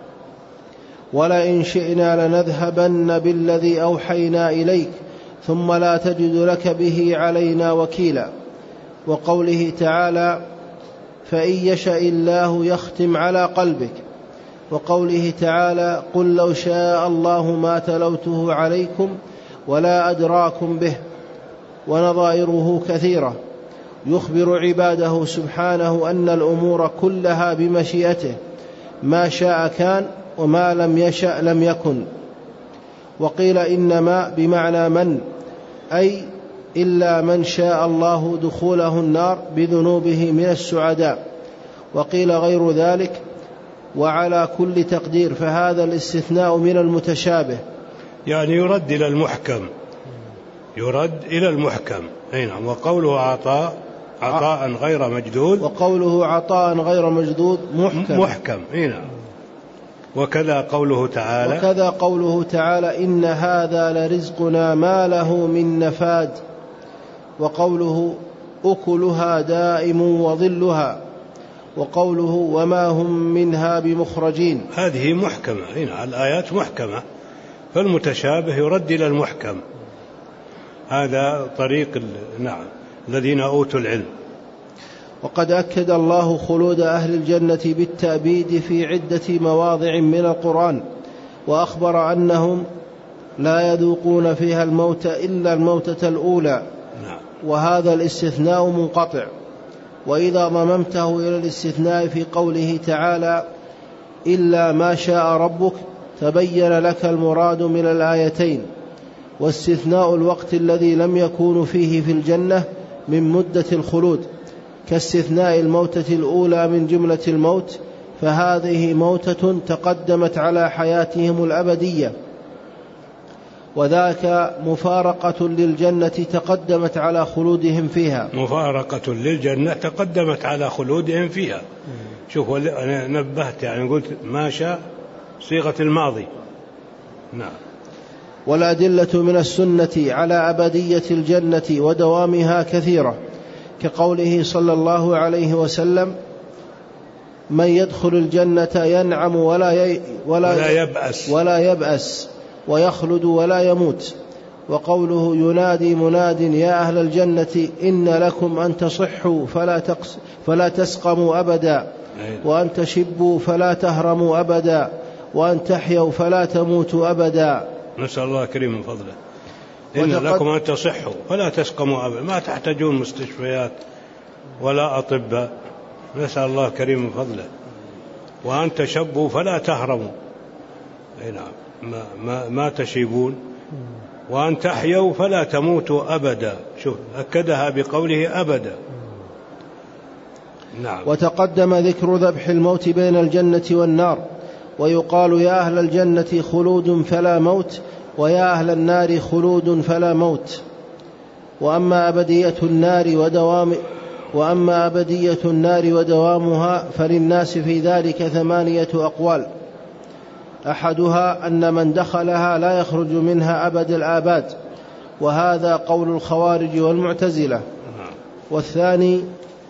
ولئن شئنا لنذهبن بالذي أوحينا إليك ثم لا تجد لك به علينا وكيلا. وقوله تعالى فإن يشأ الله يختم على قلبك. وقوله تعالى قل لو شاء الله ما تلوته عليكم ولا أدراكم به. ونظائره كثيرة يخبر عباده سبحانه أن الأمور كلها بمشيئته، ما شاء كان وما لم يشأ لم يكن. وقيل إنما بمعنى من، أي إلا من شاء الله دخوله النار بذنوبه من السعداء. وقيل غير ذلك. وعلى كل تقدير فهذا الاستثناء من المتشابه، يعني يرد إلى المحكم، يرد إلى المحكم. نعم. وقوله عطاء عطاء غير مجدود، وقوله عطاء غير مجدود محكم محكم. نعم. وكذا قوله تعالى وكذا قوله تعالى إن هذا لرزقنا ما له من نفاد. وقوله أكلها دائم وظلها. وقوله وما هم منها بمخرجين. هذه محكمة. هنا الآيات محكمة، فالمتشابه يرد إلى المحكم. هذا طريق نعم الذين أوتوا العلم. وقد أكد الله خلود أهل الجنة بالتأبيد في عدة مواضع من القرآن، وأخبر أنهم لا يذوقون فيها الموت إلا الموتة الأولى. وهذا الاستثناء منقطع. وإذا ضممته إلى الاستثناء في قوله تعالى إلا ما شاء ربك تبين لك المراد من الآيتين. واستثناء الوقت الذي لم يكون فيه في الجنة من مدة الخلود، كاستثناء الموتة الأولى من جملة الموت، فهذه موتة تقدمت على حياتهم الأبدية، وذاك مفارقة للجنة تقدمت على خلودهم فيها. مفارقة للجنة تقدمت على خلودهم فيها. شوفوا أنا نبهت، يعني قلت ما شاء صيغة الماضي. نعم. والأدلة من السنة على أبدية الجنة ودوامها كثيرة، كقوله صلى الله عليه وسلم من يدخل الجنة ينعم ولا, ي... ولا, ولا يبأس ولا يبأس ويخلد ولا يموت. وقوله ينادي مناد يا أهل الجنة إن لكم أن تصحوا فلا, تقس... فلا تسقموا أبدا، وأن تشبوا فلا تهرموا أبدا، وأن تحيوا فلا تموتوا أبدا. نسأل الله كريم من فضله. إن وتقد... لكم أن تصحوا فلا تسقموا أبدا، ما تحتاجون مستشفيات ولا أطباء. نسأل الله كريم من فضله. وأن تشبوا فلا تهرموا، نعم ما, ما, ما تشيبون. وأن تحيوا فلا تموتوا أبدا، شوف أكدها بقوله أبدا. نعم. وتقدم ذكر ذبح الموت بين الجنة والنار، ويقال يا أهل الجنة خلود فلا موت، ويا أهل النار خلود فلا موت. وأما أبدية النار ودوام وأما أبدية النار ودوامها فللناس في ذلك ثمانية أقوال. أحدها أن من دخلها لا يخرج منها أبد الآباد، وهذا قول الخوارج والمعتزلة. والثاني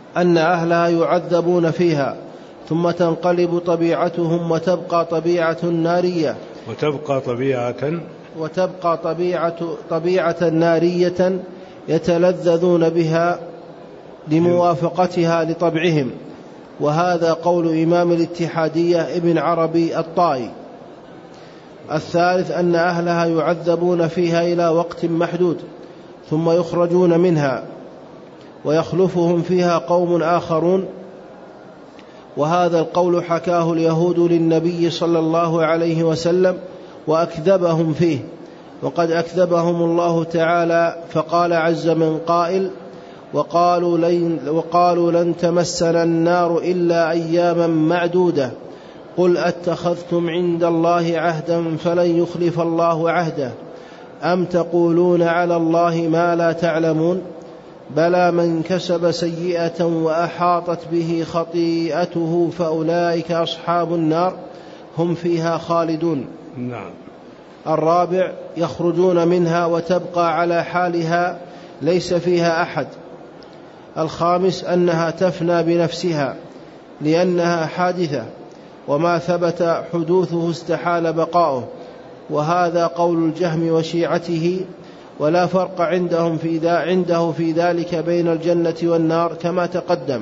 أن أهلها يعذبون فيها ثم تنقلب طبيعتهم وتبقى طبيعة نارية وتبقى طبيعة وتبقى طبيعة, طبيعة نارية يتلذذون بها لموافقتها لطبعهم. وهذا قول إمام الاتحادية ابن عربي الطائي. الثالث أن أهلها يعذبون فيها إلى وقت محدود ثم يخرجون منها ويخلفهم فيها قوم آخرون. وهذا القول حكاه اليهود للنبي صلى الله عليه وسلم وأكذبهم فيه، وقد أكذبهم الله تعالى فقال عز من قائل وقالوا لن, وقالوا لن تمسنا النار إلا أياما معدودة قل أتخذتم عند الله عهدا فلن يخلف الله عهده أم تقولون على الله ما لا تعلمون بلى من كسب سيئة وأحاطت به خطيئته فأولئك أصحاب النار هم فيها خالدون. نعم. الرابع يخرجون منها وتبقى على حالها ليس فيها أحد. الخامس أنها تفنى بنفسها لأنها حادثة وما ثبت حدوثه استحال بقاؤه، وهذا قول الجهم وشيعته، ولا فرق عندهم في ذا عنده في ذلك بين الجنة والنار كما تقدم.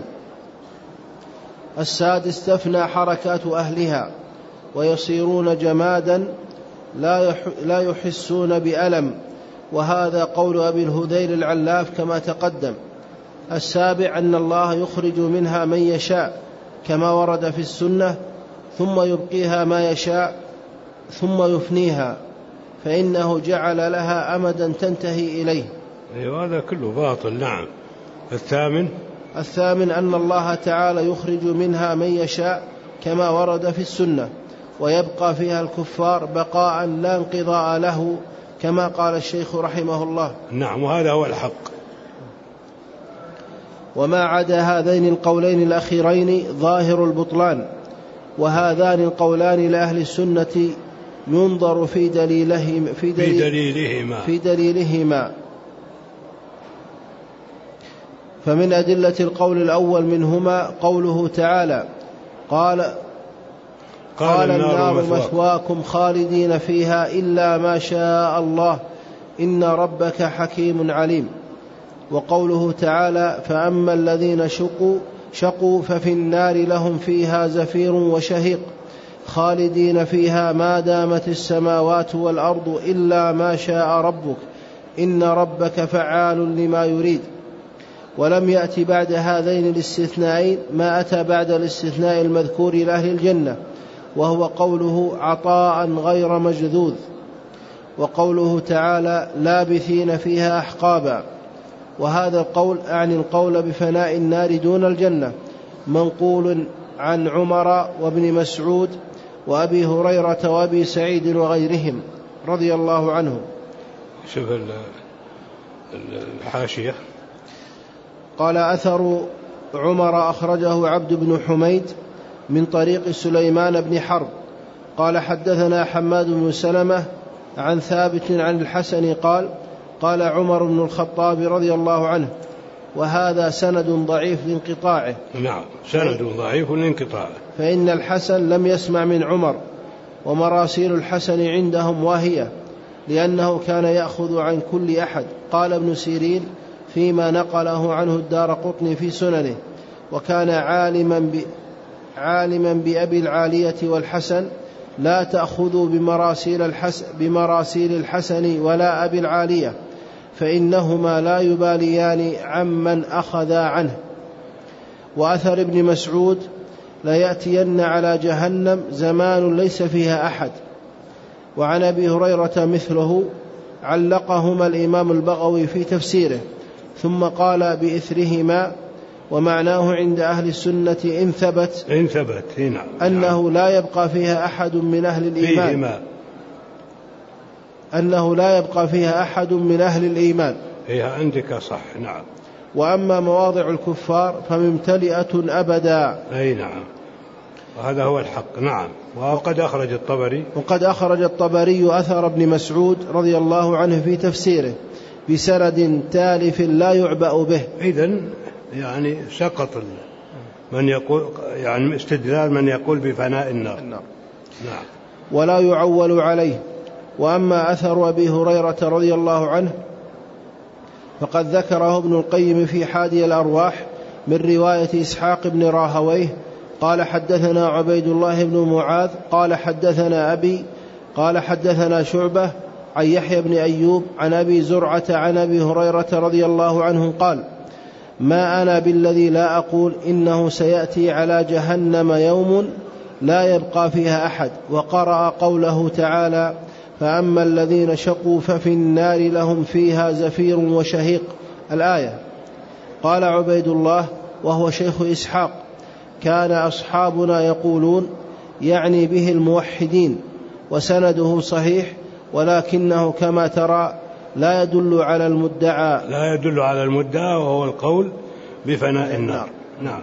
السادس تفنى حركات أهلها ويصيرون جمادا لا يحسون بألم، وهذا قول أبي الهذيل العلاف كما تقدم. السابع أن الله يخرج منها من يشاء كما ورد في السنة ثم يبقيها ما يشاء ثم يفنيها فإنه جعل لها أمدا تنتهي إليه. أيوة هذا كله باطل. نعم. الثامن الثامن أن الله تعالى يخرج منها من يشاء كما ورد في السنة ويبقى فيها الكفار بقاء لا انقضاء له كما قال الشيخ رحمه الله. نعم وهذا هو الحق. وما عدا هذين القولين الأخيرين ظاهر البطلان، وهذان القولان لأهل السنة ينظر في دليلهما في, دليل في دليلهما في دليلهما فمن أدلة القول الأول منهما قوله تعالى قال قال, قال النار مثواكم خالدين فيها إلا ما شاء الله إن ربك حكيم عليم. وقوله تعالى فأما الذين شقوا شقوا ففي النار لهم فيها زفير وشهيق خالدين فيها ما دامت السماوات والأرض إلا ما شاء ربك إن ربك فعال لما يريد. ولم يأتي بعد هذين الاستثنائين ما أتى بعد الاستثناء المذكور لأهل الجنة، وهو قوله عطاء غير مجذوذ. وقوله تعالى لابثين فيها أحقابا، وهذا القول أعني القول بفناء النار دون الجنة، منقول عن عمر وابن مسعود وأبي هريرة وأبي سعيد وغيرهم رضي الله عنهم. شوف الحاشية قال أثر عمر أخرجه عبد بن حميد من طريق سليمان بن حرب قال حدثنا حماد بن سلمة عن ثابت عن الحسن قال قال عمر بن الخطاب رضي الله عنه، وهذا سند ضعيف لانقطاعه. نعم سند ضعيف لانقطاعه، فإن الحسن لم يسمع من عمر، ومراسيل الحسن عندهم واهية لأنه كان يأخذ عن كل أحد. قال ابن سيرين فيما نقله عنه الدارقطني في سننه وكان عالما, ب... عالما بأبي العالية والحسن لا تأخذوا بمراسيل الحسن, بمراسيل الحسن ولا أبي العالية فإنهما لا يباليان عمن أخذ عنه. وأثر ابن مسعود لا يأتين على جهنم زمان ليس فيها أحد. وعن أبي هريرة مثله علقهما الإمام البغوي في تفسيره ثم قال بإثرهما، ومعناه عند أهل السنة إن ثبت, إن ثبت أنه لا يبقى فيها أحد من أهل الإيمان فيهما. أنه لا يبقى فيها أحد من أهل الإيمان. هي عندك صح. نعم. وأما مواضع الكفار فممتلئة أبدا. أي نعم وهذا هو الحق. نعم. وقد أخرج الطبري وقد أخرج الطبري أثر ابن مسعود رضي الله عنه في تفسيره بسند تالف لا يعبأ به. إذن يعني سقط من يقول، يعني استدلال من يقول بفناء النار. النار. نعم. ولا يعول عليه. وأما أثر أبي هريرة رضي الله عنه فقد ذكره ابن القيم في حادي الأرواح من رواية إسحاق بن راهويه قال حدثنا عبيد الله بن معاذ قال حدثنا أبي قال حدثنا شعبة عن يحيى بن أيوب عن أبي زرعة عن أبي هريرة رضي الله عنه قال ما أنا بالذي لا أقول إنه سيأتي على جهنم يوم لا يبقى فيها أحد. وقرأ قوله تعالى فأما الذين شقوا ففي النار لهم فيها زفير وشهيق الآية. قال عبيد الله وهو شيخ إسحاق كان أصحابنا يقولون يعني به الموحدين، وسنده صحيح ولكنه كما ترى لا يدل على المدعى لا يدل على المدعى وهو القول بفناء النار. نعم.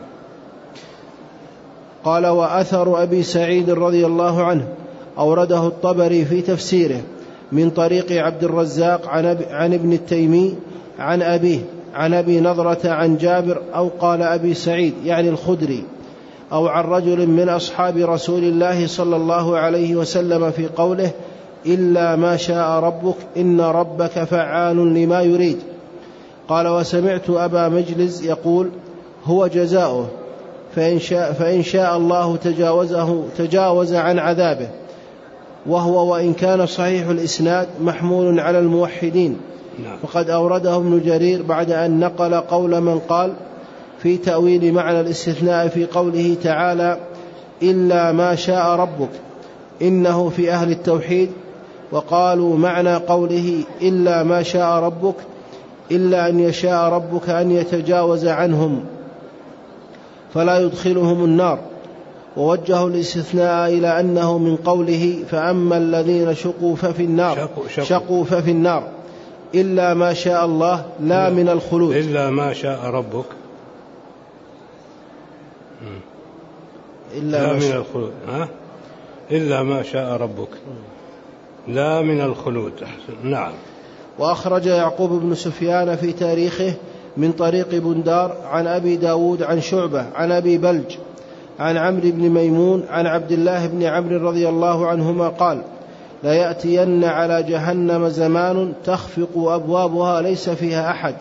قال وأثر أبي سعيد رضي الله عنه أورده الطبري في تفسيره من طريق عبد الرزاق عن ابن التيمي عن أبيه عن أبي نضرة عن جابر أو قال أبي سعيد يعني الخدري أو عن رجل من أصحاب رسول الله صلى الله عليه وسلم في قوله إلا ما شاء ربك إن ربك فعال لما يريد. قال وسمعت أبا مجلس يقول هو جزاؤه فإن شاء, فإن شاء الله تجاوزه تجاوز عن عذابه. وهو وإن كان صحيح الإسناد محمول على الموحدين. فقد أورده ابن جرير بعد أن نقل قول من قال في تأويل معنى الاستثناء في قوله تعالى إلا ما شاء ربك إنه في أهل التوحيد. وقالوا معنى قوله إلا ما شاء ربك إلا أن يشاء ربك أن يتجاوز عنهم فلا يدخلهم النار. ووجهوا الاستثناء إلى أنه من قوله فأما الذين شقوا ففي النار شقوا, شقوا. شقوا ففي النار إلا ما شاء الله لا من الخلود. إلا ما شاء ربك إلا لا ما من شاء. الخلود ها؟ إلا ما شاء ربك لا من الخلود. نعم. وأخرج يعقوب بن سفيان في تاريخه من طريق بندار عن أبي داود عن شعبة عن أبي بلج عن عمرو بن ميمون عن عبد الله بن عمرو رضي الله عنهما قال لا يأتين على جهنم زمان تخفق أبوابها ليس فيها أحد.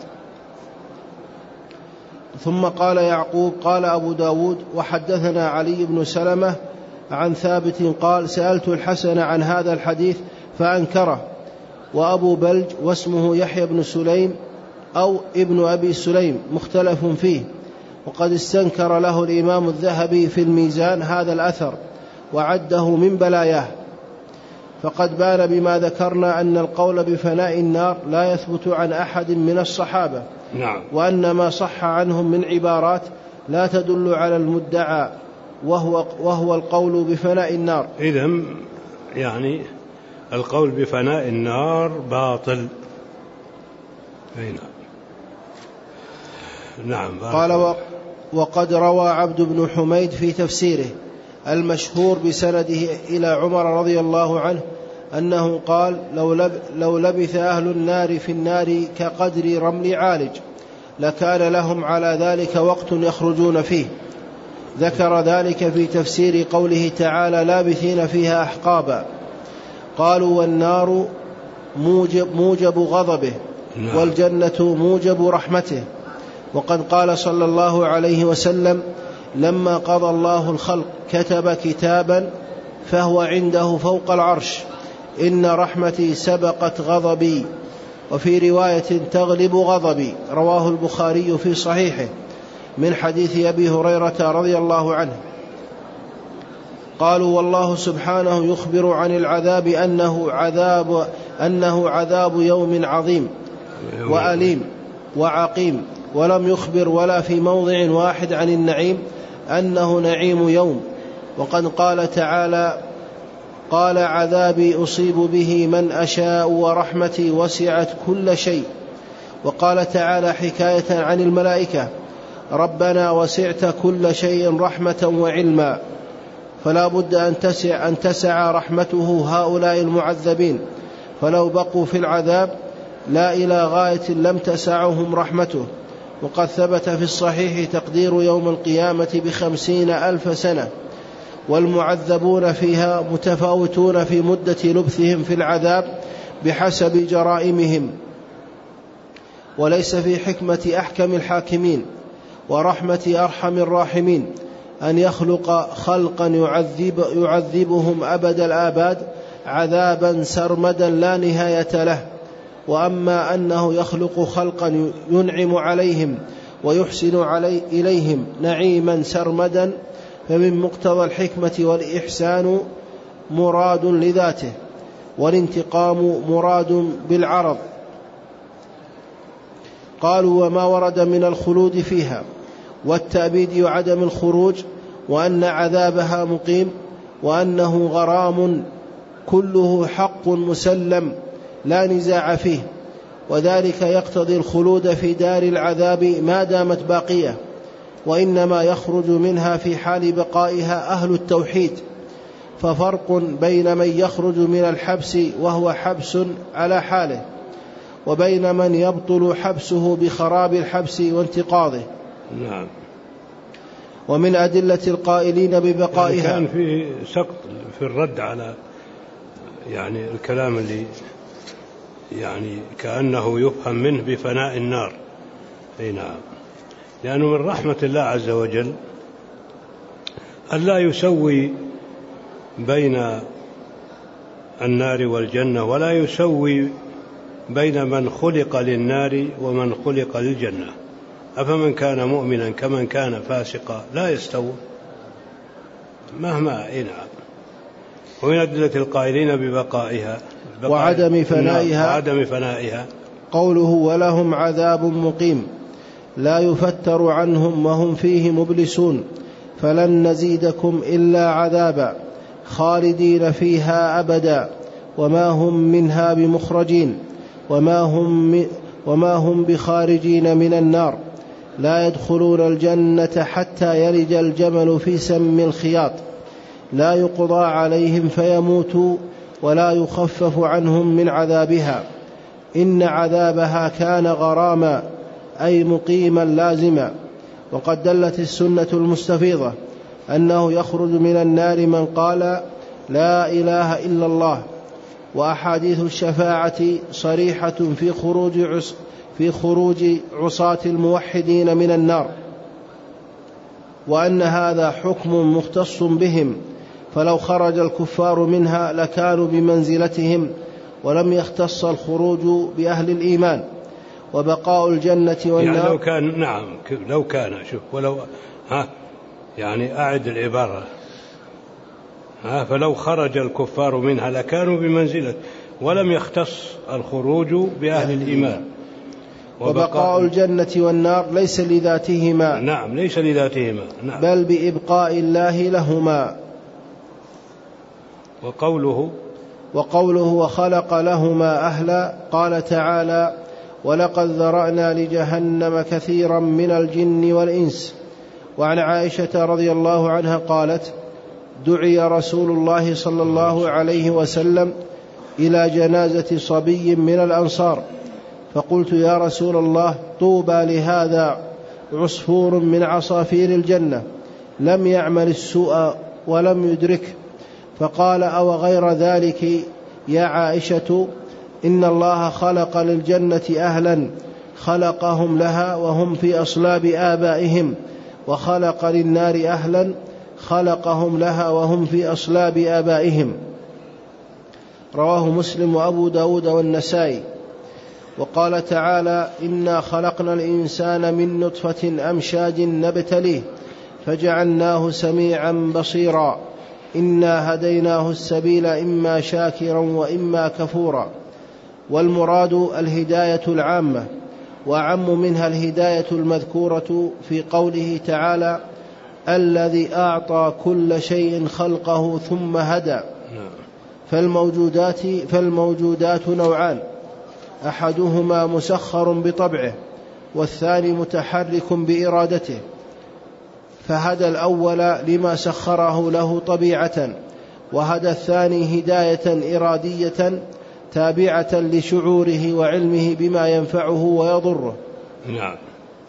ثم قال يعقوب قال أبو داود وحدثنا علي بن سلمة عن ثابت قال سألت الحسن عن هذا الحديث فأنكره. وأبو بلج واسمه يحيى بن سليم أو ابن أبي سليم مختلف فيه، وقد استنكر له الإمام الذهبي في الميزان هذا الأثر وعده من بلاياه. فقد بان بما ذكرنا أن القول بفناء النار لا يثبت عن أحد من الصحابة. نعم. وأن ما صح عنهم من عبارات لا تدل على المدعى وهو, وهو القول بفناء النار. إذن يعني القول بفناء النار باطل. نعم. نعم. قال وقد روى عبد بن حميد في تفسيره المشهور بسنده إلى عمر رضي الله عنه أنه قال لو, لب لو لبث أهل النار في النار كقدر رمل عالج لكان لهم على ذلك وقت يخرجون فيه. ذكر ذلك في تفسير قوله تعالى لابثين فيها أحقابا. قالوا والنار موجب, موجب غضبه والجنة موجب رحمته. وقد قال صلى الله عليه وسلم لما قضى الله الخلق كتب كتابا فهو عنده فوق العرش إن رحمتي سبقت غضبي، وفي رواية تغلب غضبي، رواه البخاري في صحيحه من حديث أبي هريرة رضي الله عنه. قالوا والله سبحانه يخبر عن العذاب أنه عذاب, أنه عذاب يوم عظيم وأليم وعقيم، ولم يخبر ولا في موضع واحد عن النعيم أنه نعيم يوم. وقد قال تعالى قال عذابي أصيب به من أشاء ورحمتي وسعت كل شيء. وقال تعالى حكاية عن الملائكة ربنا وسعت كل شيء رحمة وعلما، فلا بد أن تسع, أن تسع رحمته هؤلاء المعذبين، فلو بقوا في العذاب لا إلى غاية لم تسعهم رحمته. وقد ثبت في الصحيح تقدير يوم القيامة بخمسين ألف سنة، والمعذبون فيها متفاوتون في مدة لبثهم في العذاب بحسب جرائمهم. وليس في حكمة أحكم الحاكمين ورحمة أرحم الراحمين أن يخلق خلقا يعذب يعذبهم أبد الآباد عذابا سرمدا لا نهاية له، وأما أنه يخلق خلقا ينعم عليهم ويحسن علي إليهم نعيما سرمدا، فمن مقتضى الحكمة والإحسان مراد لذاته، والانتقام مراد بالعرض. قالوا: وما ورد من الخلود فيها والتأبيد وعدم الخروج، وأن عذابها مقيم، وأنه غرام كله حق مسلم لا نزاع فيه، وذلك يقتضي الخلود في دار العذاب ما دامت باقية، وإنما يخرج منها في حال بقائها أهل التوحيد. ففرق بين من يخرج من الحبس وهو حبس على حاله، وبين من يبطل حبسه بخراب الحبس وانتقاضه. نعم. ومن أدلة القائلين ببقائها، يعني كان في سقط في الرد على يعني الكلام اللي يعني كأنه يفهم منه بفناء النار. أي نعم. لأنه من رحمة الله عز وجل ألا يسوي بين النار والجنة، ولا يسوي بين من خلق للنار ومن خلق للجنة. أفمن كان مؤمنا كمن كان فاسقا لا يستوون مهما. إيه نعم. ومن أدلة القائلين ببقائها وعدم فنائها, وعدم فنائها قوله: ولهم عذاب مقيم لا يفتر عنهم وهم فيه مبلسون فلن نزيدكم إلا عذابا خالدين فيها أبدا وما هم منها بمخرجين وما هم, وما هم بخارجين من النار لا يدخلون الجنة حتى يلج الجمل في سم الخياط لا يقضى عليهم فيموتوا ولا يخفف عنهم من عذابها إن عذابها كان غراما أي مقيما لازما. وقد دلت السنة المستفيضة أنه يخرج من النار من قال لا إله إلا الله، وأحاديث الشفاعة صريحة في خروج عص في خروج عصاة الموحدين من النار، وأن هذا حكم مختص بهم، فلو خرج الكفار منها لكانوا بمنزلتهم، ولم يختص الخروج بأهل الإيمان. وبقاء الجنة والنار يعني لو كان نعم لو كان شوف ولو ها يعني أعد العبارة ها فلو خرج الكفار منها لكانوا بمنزلة، ولم يختص الخروج بأهل الإيمان. وبقاء الجنة والنار ليس لذاتهما، نعم ليس لذاتهما، نعم، بل بإبقاء الله لهما. وقوله وقوله وخلق لهما أهلا، قال تعالى ولقد ذرأنا لجهنم كثيرا من الجن والإنس. وعن عائشة رضي الله عنها قالت دعي رسول الله صلى الله عليه وسلم إلى جنازة صبي من الأنصار، فقلت يا رسول الله طوبى لهذا عصفور من عصافير الجنة لم يعمل السوء ولم يدرك. فقال أو غير ذلك يا عائشة إن الله خلق للجنة أهلا خلقهم لها وهم في أصلاب آبائهم، وخلق للنار أهلا خلقهم لها وهم في أصلاب آبائهم. رواه مسلم وأبو داود والنسائي. وقال تعالى إنا خلقنا الإنسان من نطفة أمشاج نبتليه فجعلناه سميعا بصيرا إنا هديناه السبيل إما شاكرا وإما كفورا. والمراد الهداية العامة، وأعم منها الهداية المذكورة في قوله تعالى الذي أعطى كل شيء خلقه ثم هدى. فالموجودات, فالموجودات نوعان، أحدهما مسخر بطبعه والثاني متحرك بإرادته، فهدى الأول لما سخره له طبيعة، وهدى الثاني هداية إرادية تابعة لشعوره وعلمه بما ينفعه ويضره. نعم.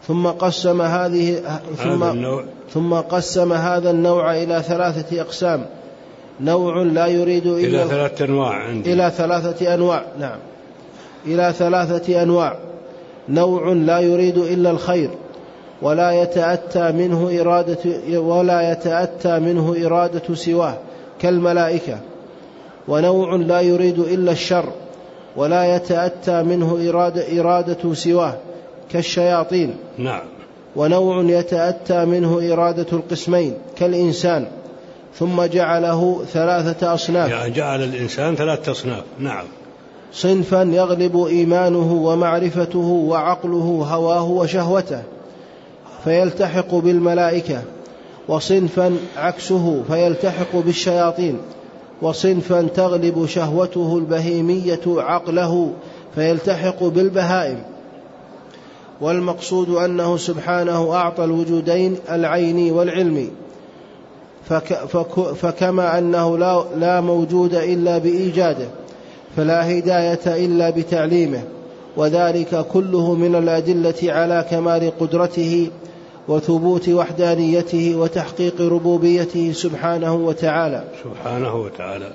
ثم قسم هذه ثم, ثم قسم هذا النوع إلى ثلاثة أقسام. نوع لا يريد إلا إلى ثلاثة أنواع عندي. إلى ثلاثة أنواع نعم إلى ثلاثة أنواع. نوع لا يريد إلا الخير ولا يتأتى منه إرادة ولا يتأتى منه إرادة سواه كالملائكة. ونوع لا يريد إلا الشر ولا يتأتى منه إرادة, إرادة سواه كالشياطين. نعم. ونوع يتأتى منه إرادة القسمين كالإنسان. ثم جعله ثلاثة أصناف. يعني جعل الإنسان ثلاثة أصناف. نعم. صنفا يغلب إيمانه ومعرفته وعقله هواه وشهوته فيلتحق بالملائكة. وصنفا عكسه فيلتحق بالشياطين. وصنفا تغلب شهوته البهيمية عقله فيلتحق بالبهائم. والمقصود أنه سبحانه أعطى الوجودين العيني والعلمي، فك فك فكما أنه لا, لا موجود إلا بإيجاده فلا هداية إلا بتعليمه، وذلك كله من الأدلة على كمال قدرته وثبوت وحدانيته وتحقيق ربوبيته سبحانه وتعالى سبحانه وتعالى.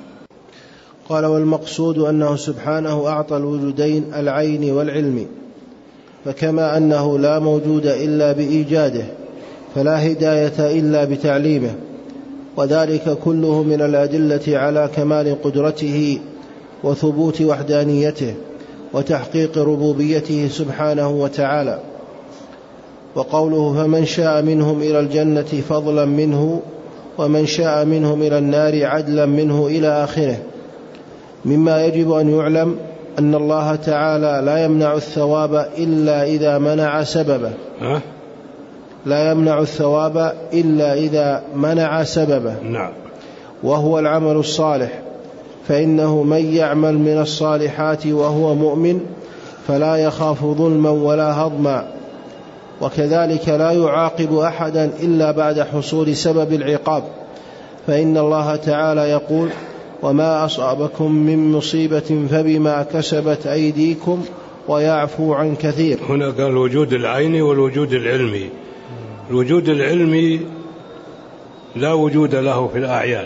قال: والمقصود أنه سبحانه أعطى الوجودين العين والعلم، فكما أنه لا موجود إلا بإيجاده فلا هداية إلا بتعليمه، وذلك كله من الأدلة على كمال قدرته وثبوت وحدانيته وتحقيق ربوبيته سبحانه وتعالى. وقوله: فمن شاء منهم إلى الجنة فضلا منه ومن شاء منهم إلى النار عدلا منه إلى آخره. مما يجب أن يعلم أن الله تعالى لا يمنع الثواب إلا إذا منع سببه. أه؟ لا يمنع الثواب إلا إذا منع سببه. نعم. وهو العمل الصالح، فإنه من يعمل من الصالحات وهو مؤمن فلا يخاف ظلما ولا هضما. وكذلك لا يعاقب أحدا إلا بعد حصول سبب العقاب، فإن الله تعالى يقول: وما أصابكم من مصيبة فبما كسبت أيديكم ويعفو عن كثير. هنا قال الوجود العيني والوجود العلمي. الوجود العلمي لا وجود له في الأعيان،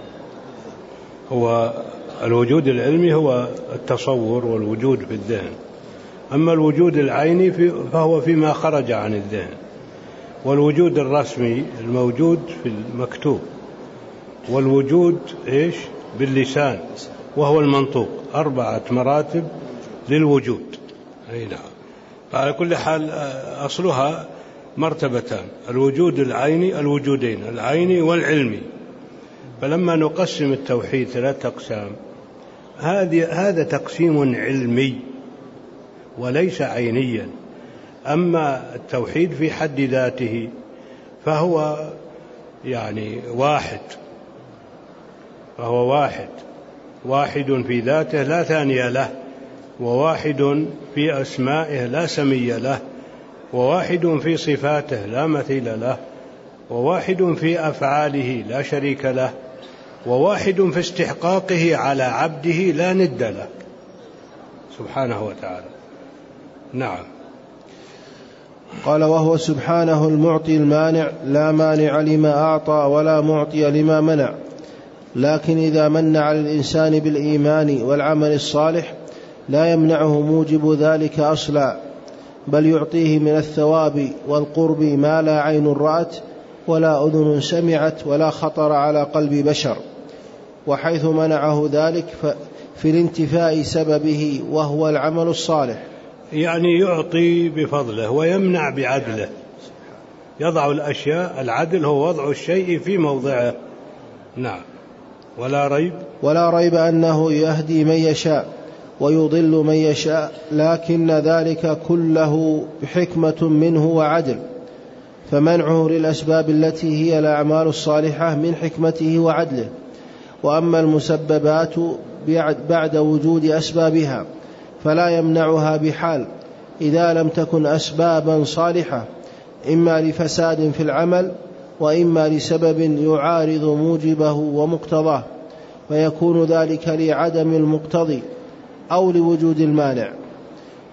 هو الوجود العلمي هو التصور والوجود في الذهن. أما الوجود العيني فهو فيما خرج عن الذهن. والوجود الرسمي الموجود في المكتوب، والوجود إيش باللسان وهو المنطوق. أربعة مراتب للوجود. أي نعم. على كل حال أصلها مرتبتان: الوجود العيني، الوجودين العيني والعلمي. فلما نقسم التوحيد ثلاثة أقسام، هذا تقسيم علمي وليس عينيا. أما التوحيد في حد ذاته فهو يعني واحد، فهو واحد واحد في ذاته لا ثاني له، وواحد في أسمائه لا سمي له، وواحد في صفاته لا مثيل له، وواحد في أفعاله لا شريك له، وواحد في استحقاقه على عبده لا ند له سبحانه وتعالى. نعم. قال: وهو سبحانه المعطي المانع، لا مانع لما أعطى ولا معطي لما منع. لكن إذا من على الإنسان بالإيمان والعمل الصالح لا يمنعه موجب ذلك أصلا، بل يعطيه من الثواب والقرب ما لا عين رأت ولا أذن سمعت ولا خطر على قلب بشر. وحيث منعه ذلك في الانتفاء سببه وهو العمل الصالح، يعني يعطي بفضله ويمنع بعدله. يضع الأشياء، العدل هو وضع الشيء في موضعه. نعم. ولا ريب ولا ريب أنه يهدي من يشاء ويضل من يشاء، لكن ذلك كله بحكمة منه وعدل، فمنعه للأسباب التي هي الأعمال الصالحة من حكمته وعدله. وأما المسببات بعد وجود أسبابها فلا يمنعها بحال إذا لم تكن أسبابا صالحة، إما لفساد في العمل وإما لسبب يعارض موجبه ومقتضاه، فيكون ذلك لعدم المقتضي أو لوجود المانع.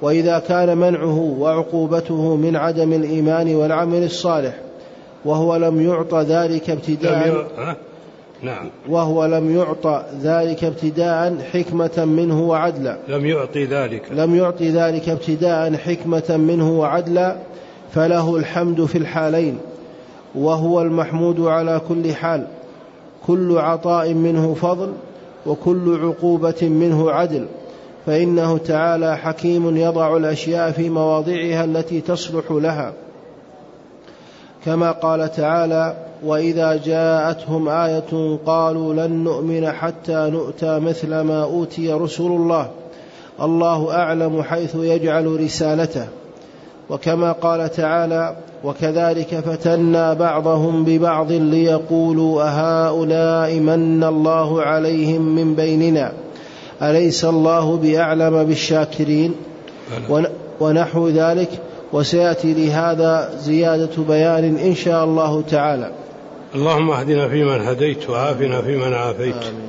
وإذا كان منعه وعقوبته من عدم الإيمان والعمل الصالح وهو لم يعطى ذلك ابتداء نعم وهو لم يعطى ذلك ابتداء حكمة منه وعدلا لم يعطي ذلك لم يعطي ذلك ابتداء حكمة منه وعدلا فله الحمد في الحالين، وهو المحمود على كل حال. كل عطاء منه فضل وكل عقوبة منه عدل، فإنه تعالى حكيم يضع الأشياء في مواضعها التي تصلح لها، كما قال تعالى: وإذا جاءتهم آية قالوا لن نؤمن حتى نؤتى مثل ما أوتي رسل الله الله أعلم حيث يجعل رسالته. وكما قال تعالى: وكذلك فتنا بعضهم ببعض ليقولوا أهؤلاء من الله عليهم من بيننا أليس الله بأعلم بالشاكرين، ونحو ذلك. وسيأتي لهذا زيادة بيان إن شاء الله تعالى. اللهم اهدنا فيمن هديت، وعافنا فيمن عافيت، آمين.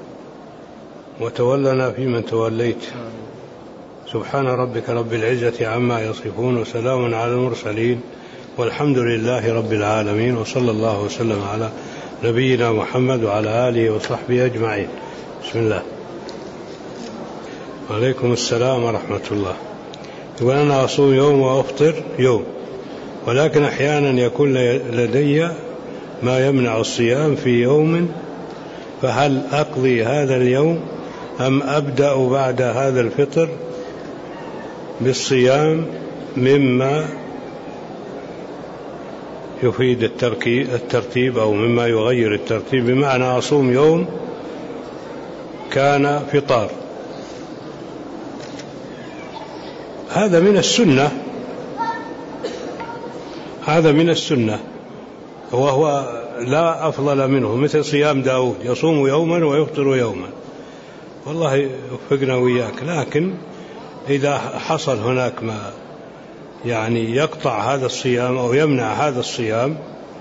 وتولنا فيمن توليت. آمين. سبحان ربك رب العزة عما يصفون، وسلام على المرسلين، والحمد لله رب العالمين، وصلى الله وسلم على نبينا محمد وعلى آله وصحبه أجمعين. بسم الله. وعليكم السلام ورحمة الله. يقول: أنا أصوم يوم وأفطر يوم، ولكن أحيانا يكون لدي ما يمنع الصيام في يوم، فهل أقضي هذا اليوم أم أبدأ بعد هذا الفطر بالصيام مما يفيد الترتيب أو مما يغير الترتيب، بمعنى أصوم يوم كان فطار؟ هذا من السنة، هذا من السنة، وهو لا أفضل منه، مثل صيام داود يصوم يوما ويفطر يوما، والله يوفقنا وإياك. لكن إذا حصل هناك ما يعني يقطع هذا الصيام أو يمنع هذا الصيام،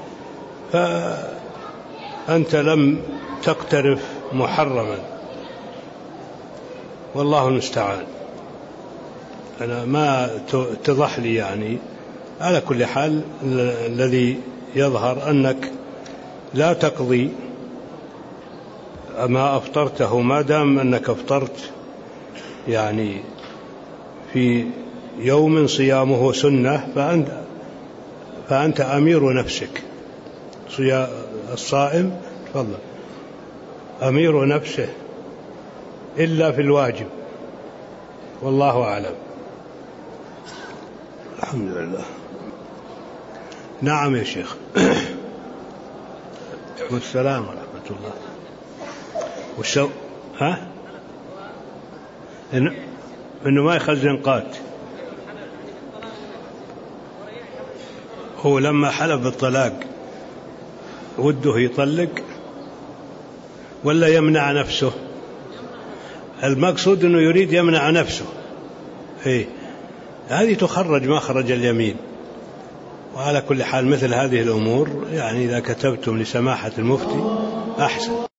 فأنت لم تقترف محرما، والله المستعان. أنا ما اتضح لي يعني. على كل حال الذي يظهر أنك لا تقضي ما أفطرته ما دام أنك أفطرت يعني في يوم صيامه سنة، فأنت, فأنت أمير نفسك. الصائم تفضل أمير نفسه إلا في الواجب، والله أعلم. الحمد لله. نعم يا شيخ. والسلام ورحمة الله. والشو ها إنه, إنه ما يخزن قات. هو لما حلف بالطلاق وده يطلق ولا يمنع نفسه؟ المقصود أنه يريد يمنع نفسه. إيه، هذه تخرج مخرج اليمين. وعلى كل حال مثل هذه الأمور يعني إذا كتبتم لسماحة المفتي أحسن.